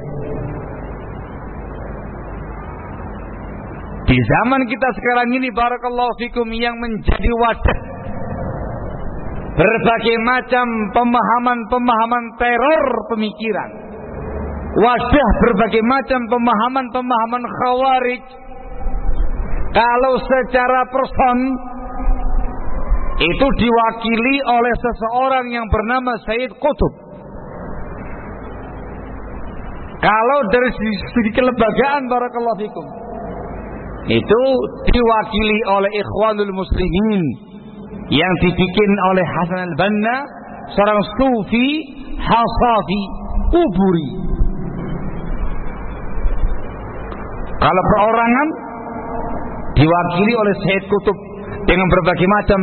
Di zaman kita sekarang ini, barakallahu fikum, yang menjadi wadah berbagai macam pemahaman-pemahaman teror pemikiran, wadah berbagai macam pemahaman-pemahaman khawarij. Kalau secara person itu diwakili oleh seseorang yang bernama Sayyid Qutb. Kalau dari segi kelembagaan, barakallahu fikum, itu diwakili oleh Ikhwanul Muslimin yang dibikin oleh Hasan al-Banna, seorang sufi Hasafi Uburi. Kalau perorangan diwakili oleh Sayyid Qutb dengan berbagai macam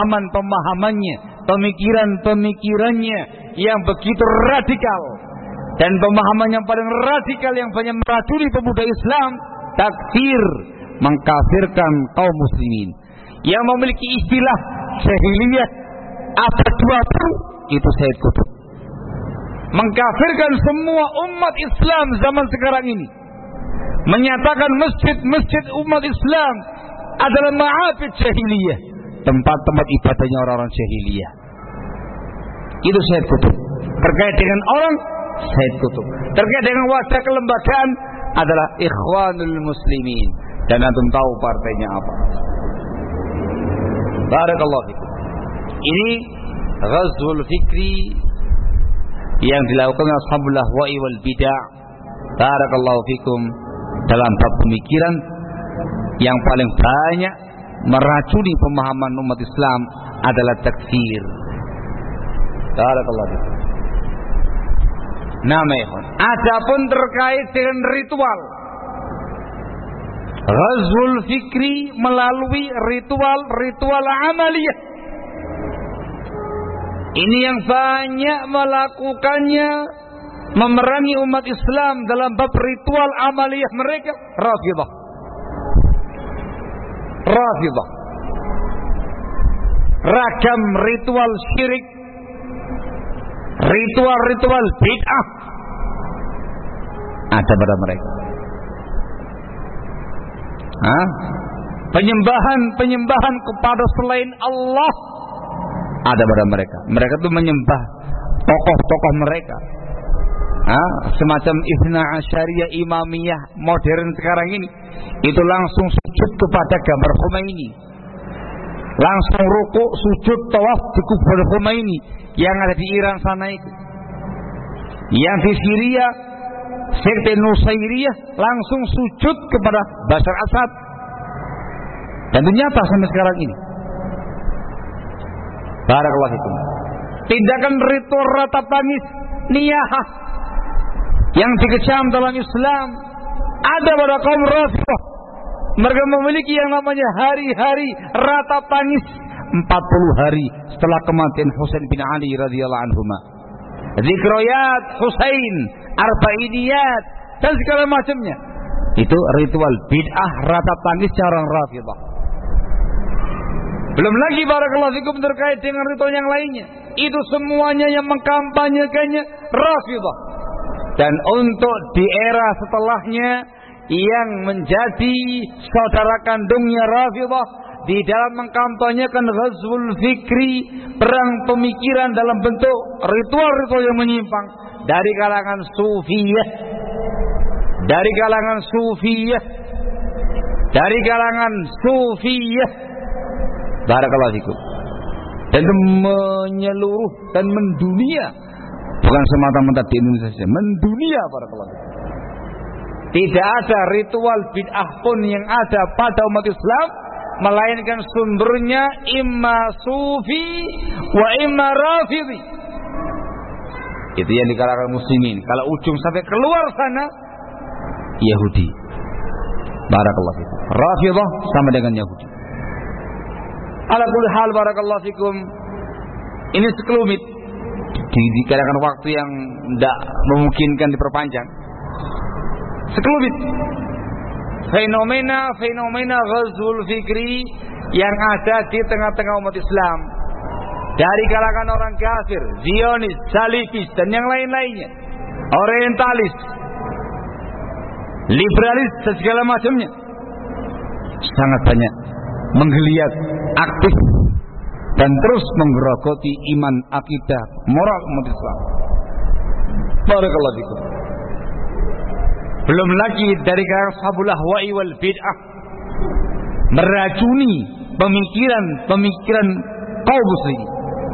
pemahaman-pemahamannya, pemikiran-pemikirannya yang begitu radikal, dan pemahaman yang paling radikal yang banyak meracuni pemuda Islam, takfir, mengkafirkan kaum muslimin. Yang memiliki istilah jahiliyah abad dua puluh itu Sayyid Qutb. Mengkafirkan semua umat Islam zaman sekarang ini. Menyatakan masjid-masjid umat Islam adalah ma'abid jahiliyah, tempat-tempat ibadahnya orang-orang jahiliyah. Itu Sayyid Qutb. Terkait dengan orang, Sayyid Qutb. Terkait dengan wadah kelembagaan adalah Ikhwanul Muslimin. Dan antum tahu partainya apa. Barakallahu fikum. Ini ghazwul fikri yang dilakukan ashabul ahwa'i wal bid'ah. Barakallahu fikum. Dalam bab pemikiran yang paling banyak meracuni pemahaman umat Islam adalah takfir. Barakallahu fikum. Nama ikhwan. Adapun terkait dengan ritual, ghazwul fikri melalui ritual-ritual amaliyah. Ini yang banyak melakukannya, memerangi umat Islam dalam bab ritual amaliyah mereka, Rafidah. Rafidah. Ragam ritual syirik, ritual-ritual bid'ah ada pada mereka. Hah? Penyembahan-penyembahan kepada selain Allah ada pada mereka. Mereka itu menyembah tokoh-tokoh mereka. Hah? Semacam Ithna Asyariyah Imamiyah modern sekarang ini, itu langsung sujud kepada gambar Khomeini, langsung rukuk, sujud, tawaf di kubur Khomeini yang ada di Iran sana itu. Yang di Syria, sekte Nusairiyah langsung sujud kepada Bashar Assad. Dan itu nyata sampai sekarang ini. Barakallahu fikum. Tindakan ritual ratap tangis, niyahah yang dikecam dalam Islam ada pada kaum Rafidah. Mereka memiliki yang namanya hari-hari ratap tangis, empat puluh hari setelah kematian Husain bin Ali radhiyallahu anhuma. Zikroyat Husain, arba'iniyat dan segala macamnya. Itu ritual bid'ah ratap tangisnya orang Rafidah. Belum lagi barakallahu fikum terkait dengan ritual yang lainnya. Itu semuanya yang mengkampanyekannya Rafidah. Dan untuk di era setelahnya yang menjadi saudara kandungnya Rafidah di dalam mengkampanyekan ghazwul fikri, perang pemikiran dalam bentuk ritual-ritual yang menyimpang dari kalangan sufiyah, dari kalangan sufiyah, dari kalangan sufiyah. Barakallahu fikum. Dan menyeluruh dan mendunia, bukan semata-mata di Indonesia saja, mendunia barakallahu fikum. Tidak ada ritual bid'ah pun yang ada pada umat Islam melainkan sumbernya imma sufi wa imma rafidhi. Itu yang di kalangan muslimin. Kalau ujung sampai keluar sana, Yahudi. Barakallahu fikum. Rafidah sama dengan Yahudi. Ala kulli hal barakallahu fikum. Ini sekelumit di, di kalangan waktu yang tidak memungkinkan diperpanjang. Sekelumit fenomena-fenomena ghazwul fikri yang ada di tengah-tengah umat Islam dari kalangan orang kafir, Zionis, Salafis dan yang lain-lainnya, orientalis, liberalis dan segala macamnya, sangat banyak menggeliat, aktif dan terus menggerogoti iman, akidah, moral umat Islam. Barakallahu fikum. Belum lagi dari kalangan ashabul ahwa'i wal bid'ah meracuni pemikiran-pemikiran kaum muslimin.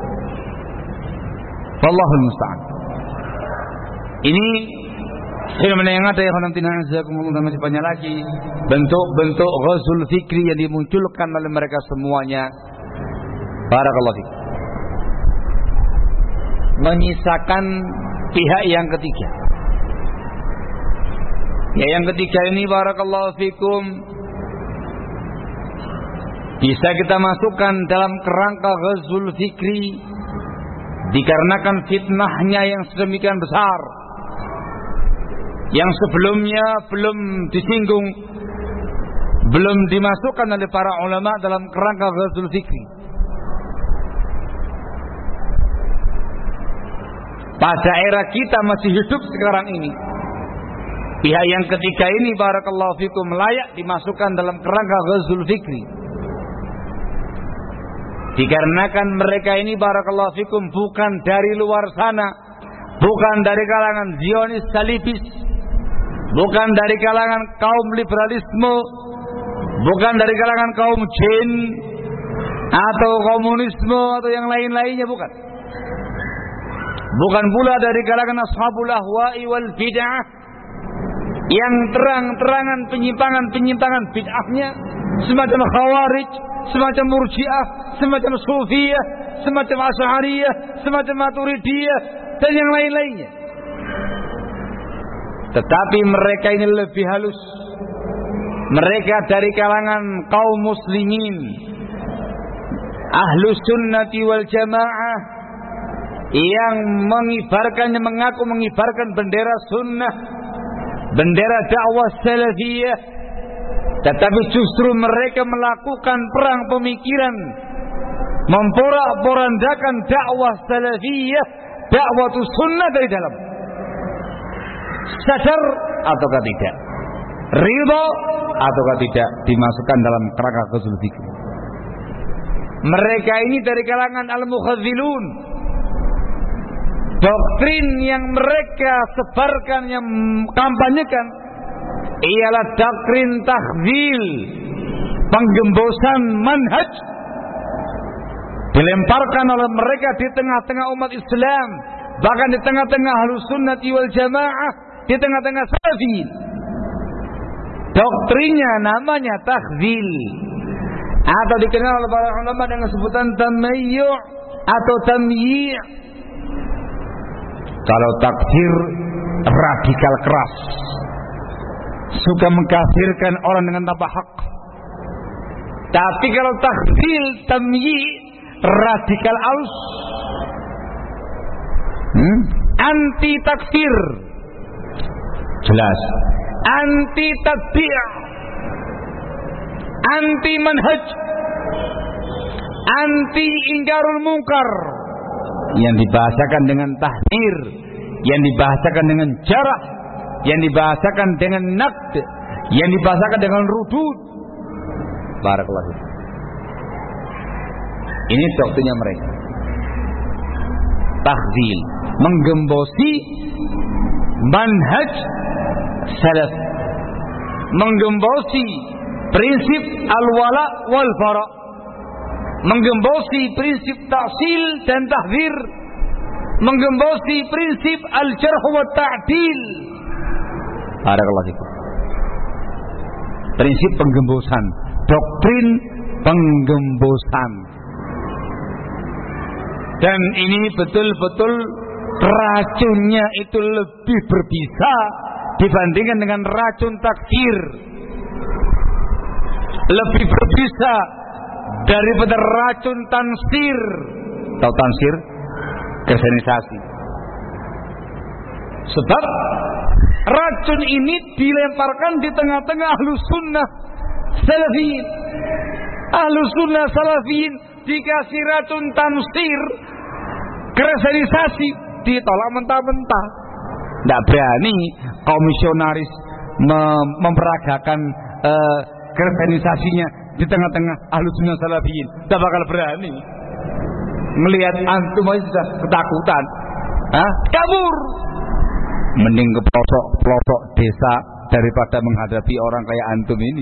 Wallahul musta'an. Ini fenomena yang ada ya khonamtina azakumullah, dan masih banyak lagi bentuk-bentuk ghazwul fikri yang dimunculkan oleh mereka semuanya. Barakallahu fikum. Menyisakan pihak yang ketiga. Ya, yang ketiga ini barakallahu fikum bisa kita masukkan dalam kerangka ghazwul fikri dikarenakan fitnahnya yang sedemikian besar yang sebelumnya belum disinggung, belum dimasukkan oleh para ulama dalam kerangka ghazwul fikri. Pada era kita masih hidup sekarang ini, pihak yang ketiga ini barakallahu fikum layak dimasukkan dalam kerangka ghazwul fikri. Dikarenakan mereka ini barakallahu fikum bukan dari luar sana, bukan dari kalangan Zionis salibis, bukan dari kalangan kaum liberalisme, bukan dari kalangan kaum jin atau komunisme atau yang lain-lainnya, bukan. Bukan pula dari kalangan ashabul ahwa'i wal bid'ah yang terang-terangan penyimpangan-penyimpangan bid'ahnya, semacam khawarij, semacam murji'ah, semacam sufiyah, semacam asy'ariyah, semacam maturidiyah dan yang lain-lainnya. Tetapi mereka ini lebih halus. Mereka dari kalangan kaum muslimin, ahlus sunnati wal jamaah, yang mengibarkan, yang mengaku mengibarkan bendera sunnah, bendera dakwah salafiyah, tetapi justru mereka melakukan perang pemikiran, memporak-porandakan dakwah salafiyah, dakwah sunnah dari dalam. Sadar ataukah tidak, ridho ataukah tidak, dimasukkan dalam kerangka ghazwul fikri. Mereka ini dari kalangan al-mukhadzilun. Doktrin yang mereka sebarkan, yang kampanyekan, ialah doktrin takhzil, penggembosan manhaj, dilemparkan oleh mereka di tengah-tengah umat Islam, bahkan di tengah-tengah ahlus sunnati wal jamaah, di tengah-tengah salafiyin. Doktrinnya namanya takhzil, atau dikenal oleh para ulama dengan sebutan tamayyu' atau tamyi'. Kalau takfir, radikal keras, suka mengkafirkan orang dengan tanpa hak. Tapi kalau takhzil, tamyi', radikal alus, hmm? anti takfir, jelas, anti tatbi', anti manhaj, anti ingkarul munkar, yang dibahasakan dengan tahdir, yang dibahasakan dengan jarah, yang dibahasakan dengan naqd, yang dibahasakan dengan rudud. Barakallahu. Ini doktrinnya mereka. Takhzil, menggembosi manhaj salaf, menggembosi prinsip al-wala wal bara, menggembosi prinsip ta'sil dan tahdzir, menggembosi prinsip al-jarh wa ta'dil. Barakallahu. Prinsip penggembosan, doktrin penggembosan. Dan ini betul-betul racunnya itu lebih berbisa dibandingkan dengan racun takfir. Lebih berbisa daripada racun tansir. Tahu tansir? Kristenisasi. Sebab racun ini dilemparkan di tengah-tengah ahlus sunnah salafiyin. Ahlus sunnah salafiyin dikasih racun tansir, kristenisasi, ditolak mentah-mentah. Tidak berani kaum misionaris mem- memperagakan uh, kristenisasinya di tengah-tengah ahlus sunnah salafiyin. Tidak bakal berani. Melihat antum aja sudah ketakutan, Hah? kabur. Mending ke pelosok-pelosok desa daripada menghadapi orang kayak antum ini.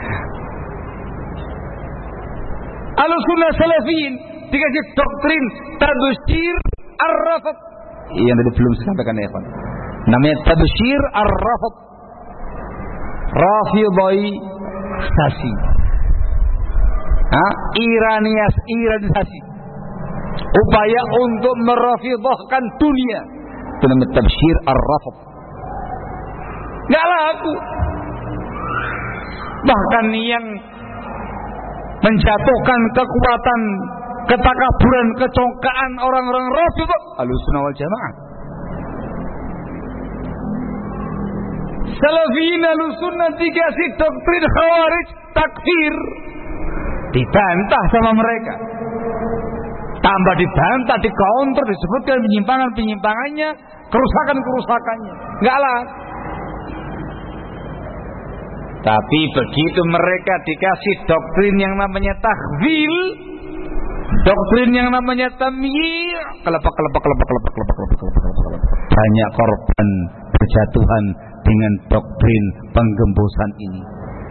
Ahlus sunnah salafiyin dikasih doktrin tabsyir ar-rafd. Yang tadi belum saya sampaikan ya, Pak. Namanya tabsyir ar-rafd. Rafidhaisasi. Ah, iranias, iranisasi. Upaya untuk merafidhahkan dunia. Itu namanya tabsyir ar-rafd. Enggak laku. Bahkan yang menjatuhkan kekuatan, ketakaburan, kecongkaan orang-orang Rafidhah Ahlussunnah wal Jamaah. Salafiyin Ahlussunnah dikasih doktrin Khawarij takfir, dibantah sama mereka, tambah dibantah, dicounter, disebutkan penyimpangan-penyimpangannya, kerusakan-kerusakannya. Enggak lah. Tapi begitu mereka dikasih doktrin yang namanya takhzil, doktrin yang namanya tamyi', kelepak kelepak kelepak kelepak kelepak kelepak kelepak, banyak korban berjatuhan dengan doktrin penggembosan ini.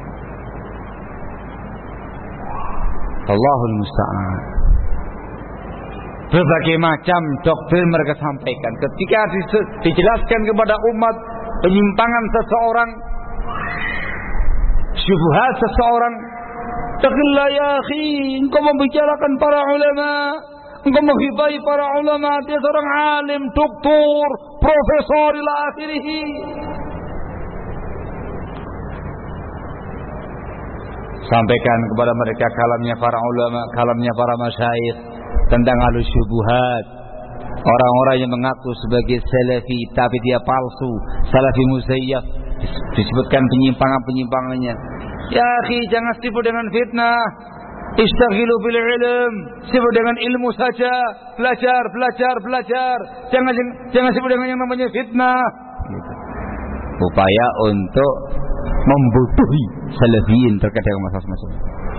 Allahul musta'an. Berbagai macam doktrin mereka sampaikan. Ketika dijelaskan kepada umat penyimpangan seseorang, syubhat seseorang, taqillah ya akhi, engkau membicarakan para ulama, engkau menghibai para ulama, dia seorang alim, doktor, profesor ila akhirih. Sampaikan kepada mereka kalamnya para ulama, kalamnya para masyayikh tentang ahlus syubhat, orang-orang yang mengaku sebagai salafi tapi dia palsu, salafi muzayyaf, disebutkan penyimpangan-penyimpangannya. Ya akhi, jangan sibuk dengan fitnah, istaghilu bil ilm, sibuk dengan ilmu saja, belajar, belajar, belajar, jangan jangan sibuk dengan yang namanya fitnah. Gitu. Upaya untuk membutuhi salafiyin terkait dengan masalah-masalah.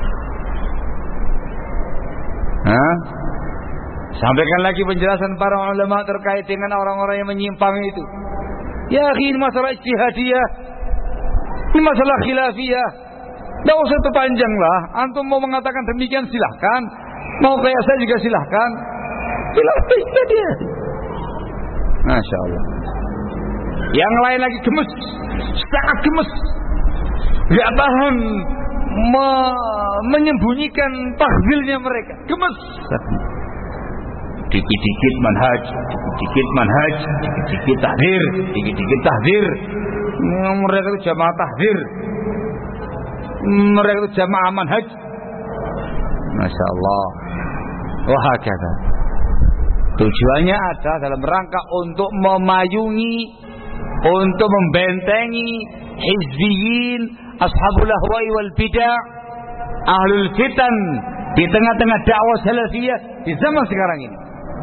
Hah? Sampaikan lagi penjelasan para ulama terkait dengan orang-orang yang menyimpang itu. Ya akhi, ini masalah ijtihadiyah, ini masalah khilafiyah, tidak usah terpanjang lah. Antum mau mengatakan demikian silahkan, mau kayak saya juga silahkan. Silahkan dia. Masya Allah. Yang lain lagi gemes, sangat gemes, gak tahan me- menyembunyikan takhzilnya mereka. Gemes. Dikit-dikit manhaj, dikit-dikit manhaj, dikit-dikit tahdzir, dikit-dikit tahdzir. Mereka itu jamaah tahdzir, mereka itu jamaah manhaj. Masya Allah. Wah, kata tujuannya ada dalam rangka untuk memayungi, untuk membentengi hizbiyin, ashabul ahwa'i wal bidah, ahlul fitan di tengah-tengah dakwah salafiyah di zaman sekarang ini.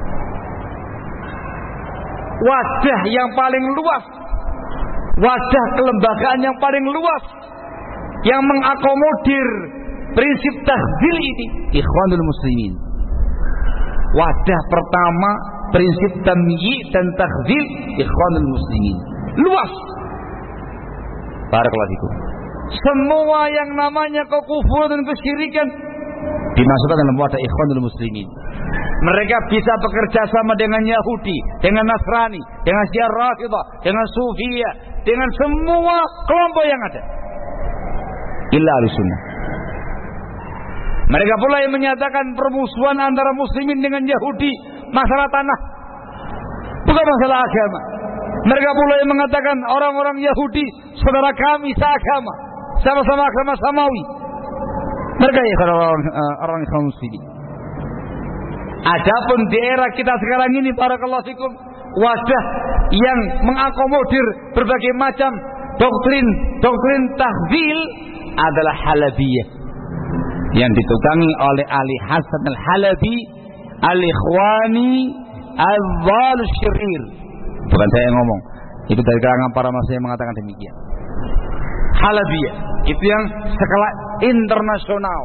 Wadah yang paling luas, wadah kelembagaan yang paling luas yang mengakomodir prinsip takhzil ini, Ikhwanul Muslimin. Wadah pertama prinsip tamyi' dan takhzil, Ikhwanul Muslimin. Luas. Barakallahu fikum. Semua yang namanya kekufuran dan kesyirikan dimasukkan dalam wadah Ikhwanul Muslimin. Mereka bisa bekerja sama dengan Yahudi, dengan Nasrani, dengan Syiah Rafidah, dengan Sufiyah, dengan semua kelompok yang ada. Illa Ahlussunnah. Mereka pula yang menyatakan permusuhan antara muslimin dengan Yahudi masalah tanah, bukan masalah agama. Mereka pula yang mengatakan orang-orang Yahudi saudara kami seagama, sama-sama agama samawi. Mereka ya orang orang Islam muslimin. Adapun di era kita sekarang ini, barakallahu fikum, wadah yang mengakomodir berbagai macam doktrin doktrin takhzil adalah Halabiyah yang ditukangi oleh Ali Hasan Al-Halabi, Al-Ikhwani Al-Dhal Syirir. Bukan saya yang ngomong, itu dari kalangan para masyayikh yang mengatakan demikian. Halabiyah itu yang skala internasional.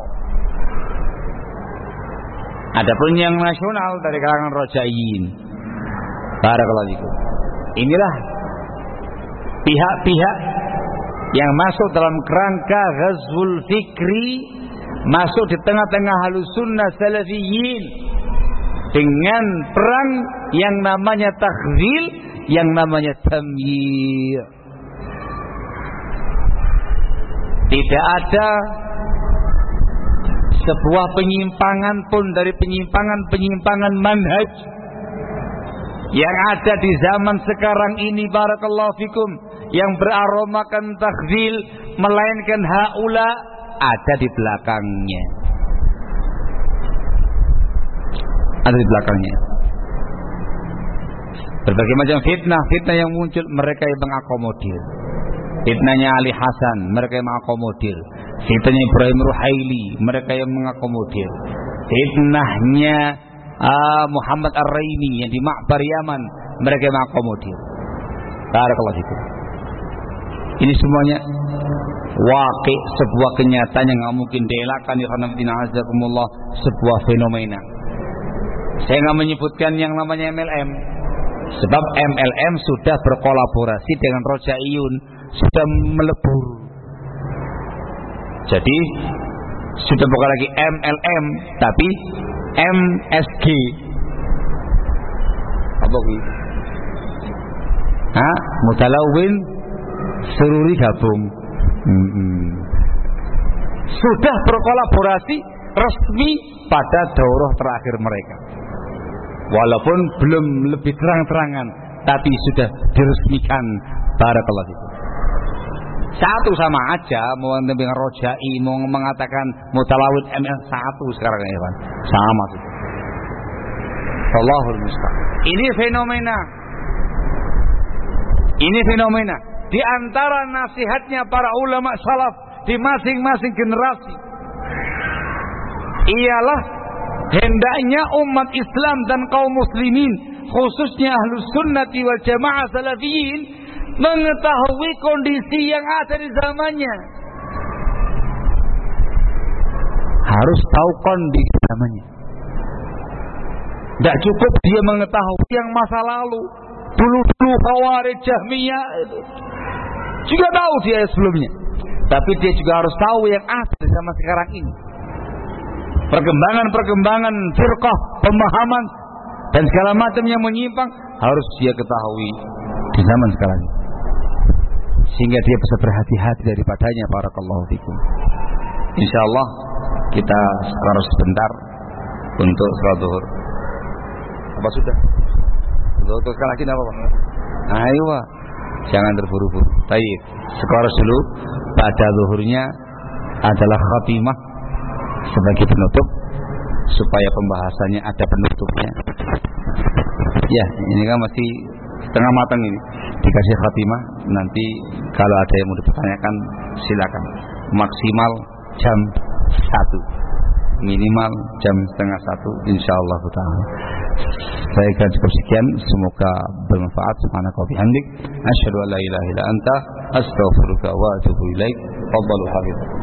Adapun yang nasional dari kalangan Rojaiyin. Barakallahu fikum. Inilah pihak-pihak yang masuk dalam kerangka ghazwul fikri, masuk di tengah-tengah Ahlussunnah Salafiyin dengan perang yang namanya takhzil, yang namanya tamyi'. Tidak ada sebuah penyimpangan pun dari penyimpangan-penyimpangan manhaj yang ada di zaman sekarang ini, barakallahu fikum, yang beraromakan takhzil, melainkan haula ada di belakangnya. Ada di belakangnya. Berbagai macam fitnah, fitnah yang muncul, mereka yang mengakomodir. Fitnahnya Ali Hasan, mereka yang mengakomodir. Fitnahnya Ibrahim Ruhaili, mereka yang mengakomodir. Fitnahnya uh, Muhammad Ar-Raini yang di Ma'bar Yaman, mereka yang mengakomodir. Barakallahu fikum. Ini semuanya waqi', sebuah kenyataan yang nggak mungkin dielakkan ya khonafidina azakumullah, sebuah fenomena. Saya nggak menyebutkan yang namanya M L M, sebab M L M sudah berkolaborasi dengan Rojaiyun, sudah melebur. Jadi sudah bukan lagi M L M, tapi M S G. Apa ini? Hah? Mutalawin Sururi gabung. Hmm. Sudah berkolaborasi resmi pada daurah terakhir mereka. Walaupun belum lebih terang-terangan, tapi sudah diresmikan. Barakallahu fikum. Satu sama aja, mau dengan Rojai, mau mengatakan Mutalawid M L satu sekarang ya Pak. Sama sih. Allahul musta'an. Ini fenomena. Ini fenomena di antara nasihatnya para ulama salaf di masing-masing generasi. Ialah hendaknya umat Islam dan kaum muslimin, khususnya ahlus sunnati wal jamaah salafiyin, mengetahui kondisi yang ada di zamannya. Harus tahu kondisi zamannya. Tidak cukup dia mengetahui yang masa lalu, dulu-dulu Khawarij, Jahmiyah, juga tahu dia sebelumnya. Tapi dia juga harus tahu yang ada di zaman sekarang ini. Perkembangan-perkembangan firqah, pemahaman dan segala macam yang menyimpang harus dia ketahui di zaman sekarang ini, sehingga dia bisa berhati-hati daripadanya. Barakallahu fikum. Insyaallah kita sekarang sebentar untuk salat zuhur. Apa sudah? Untuk sekali lagi apa Pak? Ayo Pak, jangan terburu-buru. Baik, sekarang dulu pada zuhurnya adalah khatimah sebagai penutup, supaya pembahasannya ada penutupnya. Ya, ini kan masih setengah matang ini. Dikasih khatimah, nanti kalau ada yang mau dipertanyakan silakan. Maksimal jam satu, minimal jam setengah satu, insyaallah ta'ala. Saya akan cukup sekian, semoga bermanfaat. Subhanaka wa bihamdik, asyhadu an la ilaha illa anta, astaghfiruka wa atubu ilaik. Fadhalu hafiz.